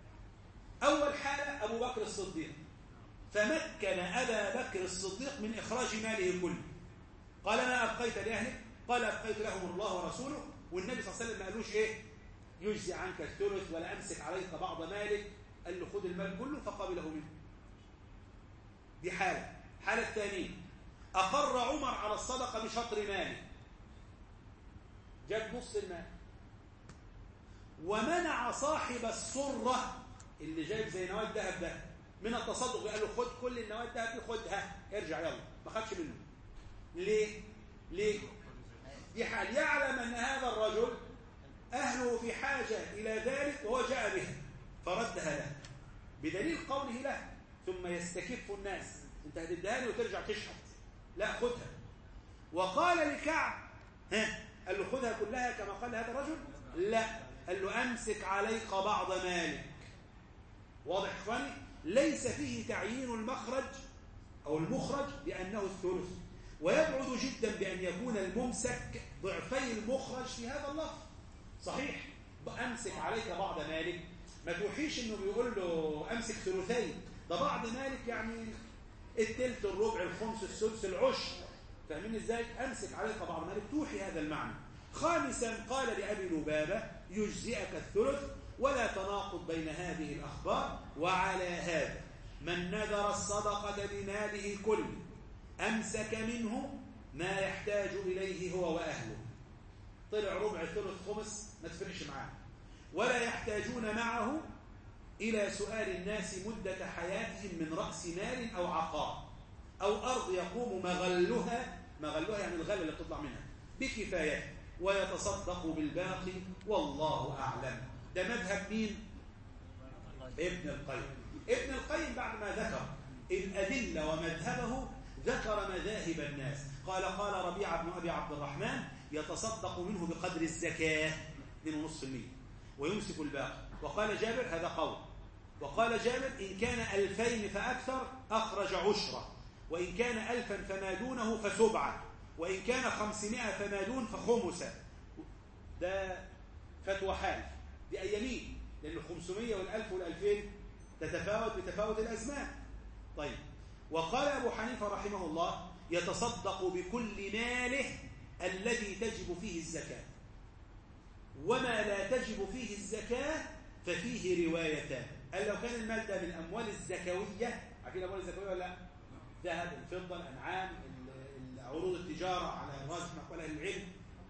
S1: أول حالة أبو بكر الصديق، فمكن أبا بكر الصديق من إخراج ماله كله. قال ما أبقيت لأهلك؟ قال أبقيت لهم الله ورسوله. والنبي صلى الله عليه وسلم ما قالوش إيه يجزي عنك الثلث ولا أمسك عليك بعض مالك، قال له خذ المال كله فقبله منه. دي حالة. حالة الثانية أقر عمر على الصدقة بشطر ماله، جاب نص المال، ومنع صاحب السرة اللي جايب زي نواة الذهب ده من التصدق، قال له خد كل النواة الذهب دي، خدها ارجع يلا، ما خدش منه. ليه؟ ليه؟ دي حال يعلم أن هذا الرجل أهله في حاجة إلى ذلك وهو جاء بها فردها له بدليل قوله له ثم يستكف الناس، انت هتديها لي وترجع تشحت، لا خدها. وقال لكعب ها، قال له خدها كلها كما قال هذا الرجل؟ لا، قال له أمسك عليك بعض مالك. واضح إخواني؟ ليس فيه تعيين المخرج أو المخرج بأنه الثلث، ويبعد جدا بأن يكون الممسك ضعفي المخرج في هذا اللفظ. صحيح أمسك عليك بعض مالك، ما توحيش إنه بيقول له أمسك ثلثين، ده بعض مالك يعني التلت الربع الخمس السدس العشر، فاهمين إزاي؟ أمسك عليك بعض مالك توحي هذا المعنى. خامسا قال لأبي لبابة يجزئك الثلث، ولا تناقض بين هذه الأخبار. وعلى هذا من نذر الصدقة بماله كله أمسك منه ما يحتاج إليه هو وأهله، طلع ربع ثلث خمس ما تفرقش معاه، ولا يحتاجون معه إلى سؤال الناس مدة حياتهم من رأس مال أو عقار أو أرض يقوم مغلها، مغلها يعني الغلة اللي بتطلع منها، بكفاية، ويتصدق بالباقي والله أعلم. ده مذهب مين؟ ابن القيم. ابن القيم بعد ما ذكر الأدلة ومذهبه ذكر مذاهب الناس. قال قال ربيعة بن أبي عبد الرحمن يتصدق منه بقدر الزكاة اثنين فاصلة خمسة بالمئة ويمسك الباقي. وقال جابر هذا قول. وقال جابر إن كان ألفين فأكثر أخرج عشرة، وإن كان ألفا فما دونه فسبعة، وإن كان خمسمائة فما دون فخمسة. ده فتوى حال دي أيامين، لأن الخمسمائة والألف والألفين تتفاوت بتفاوت الأزمان. طيب، وقال أبو حنيفة رحمه الله يتصدق بكل ماله الذي تجب فيه الزكاة، وما لا تجب فيه الزكاة ففيه روايتان. قال لو كان المال ده من الأموال الزكوية، عارفين الأموال الزكوية ولا لا؟ ذهب، الفضة، الأنعام، عروض التجارة على رأس مقولة العلم،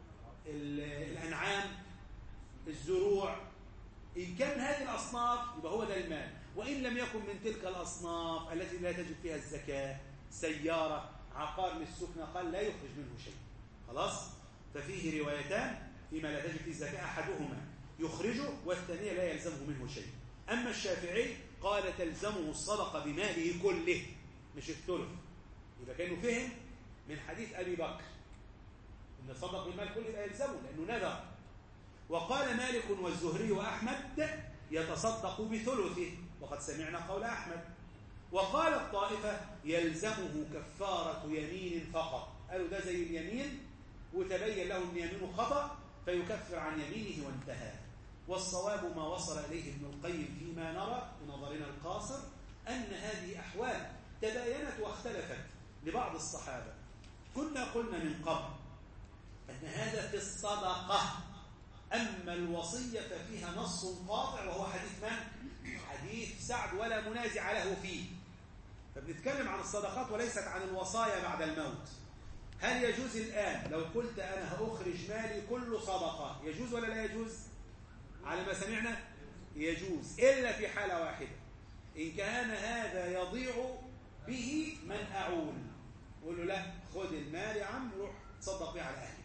S1: الأنعام، الزروع، إن كان هذه الأصناف يبقى هو ده المال. وإن لم يكن من تلك الأصناف التي لا تجب فيها الزكاة، سيارة، عقار للسكنة، قال لا يخرج منه شيء. خلاص؟ ففيه روايتان فيما لا تجب فيه الزكاة، أحدهما يخرجه والثانية لا يلزمه منه شيء. أما الشافعي قال تلزمه الصدقة بماله كله مش الثلث. إذا كانوا فهم من حديث أبي بكر إن الصدق بالمال كله لا يلزمه لأنه نذر. وقال مالك والزهري وأحمد يتصدق بثلثه، وقد سمعنا قول أحمد. وقال الطائفة يلزمه كفارة يمين فقط، قالوا ده زي اليمين وتبين له أن يمينه خطأ فيكفر عن يمينه وانتهى. والصواب ما وصل إليه ابن القيم فيما نرى بنظرنا القاصر أن هذه أحوال تباينت واختلفت لبعض الصحابة. كنا قلنا من قبل أن هذا في الصدقة، أما الوصية ففيها نص قاطع وهو حديث من؟ حديث سعد ولا منازع له فيه. فبنتكلم عن الصدقات وليست عن الوصايا بعد الموت. هل يجوز الآن لو قلت أنا هأخرج مالي كله صدقة، يجوز ولا لا يجوز؟ على ما سمعنا يجوز، إلا في حالة واحدة، إن كان هذا يضيع به من أعول. قول له لا، خد المال يا عم روح تصدق بيه على أهلك.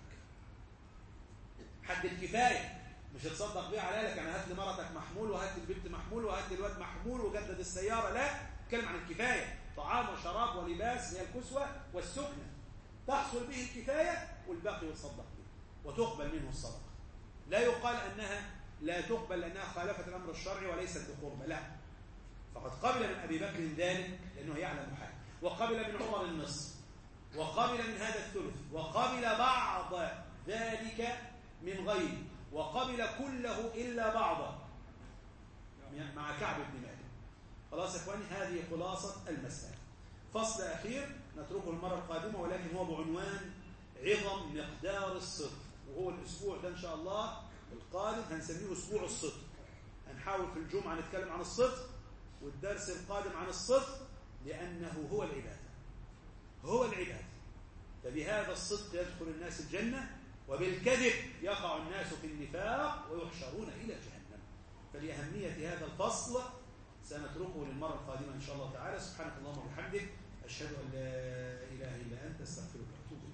S1: حد الكفاية، مش تصدق بيه على أهلك يعني هات لي مرتك محمول وهات لي البنت محمول وهات لي الواد محمول وجدد السيارة. لا، اتكلم عن الكفاية، طعام وشراب ولباس هي الكسوة والسكنة، تحصل به الكفاية والباقي يتصدق به وتقبل منه الصدقة. لا يقال أنها لا تقبل لأنها خالفت الأمر الشرعي وليست بقربة، لا، فقد قبل من أبي بكر ذلك لأنه يعلم حاله، وقبل من عمر النصف، وقبل من هذا الثلث، وقبل بعض ذلك من غيره، وقبل كله إلا بعضه مع كعب بن مالك. خلاص يا إخواني، هذه خلاصة المسألة. فصل أخير نتركه المرة القادمة، ولكن هو بعنوان عظم مقدار الصدق، وهو الأسبوع ده إن شاء الله القادم هنسميه أسبوع الصدق. هنحاول في الجمعة نتكلم عن الصدق، والدرس القادم عن الصدق، لأنه هو العبادة، هو العبادة. فبهذا الصدق يدخل الناس الجنة، وبالكذب يقع الناس في النفاق ويحشرون إلى جهنم. فلأهمية هذا الفصل سنتركه للمرة القادمة إن شاء الله تعالى. سبحانك اللهم وبحمدك، أشهد أن لا إله إلا أنت، استغفرك وأتوب إليك.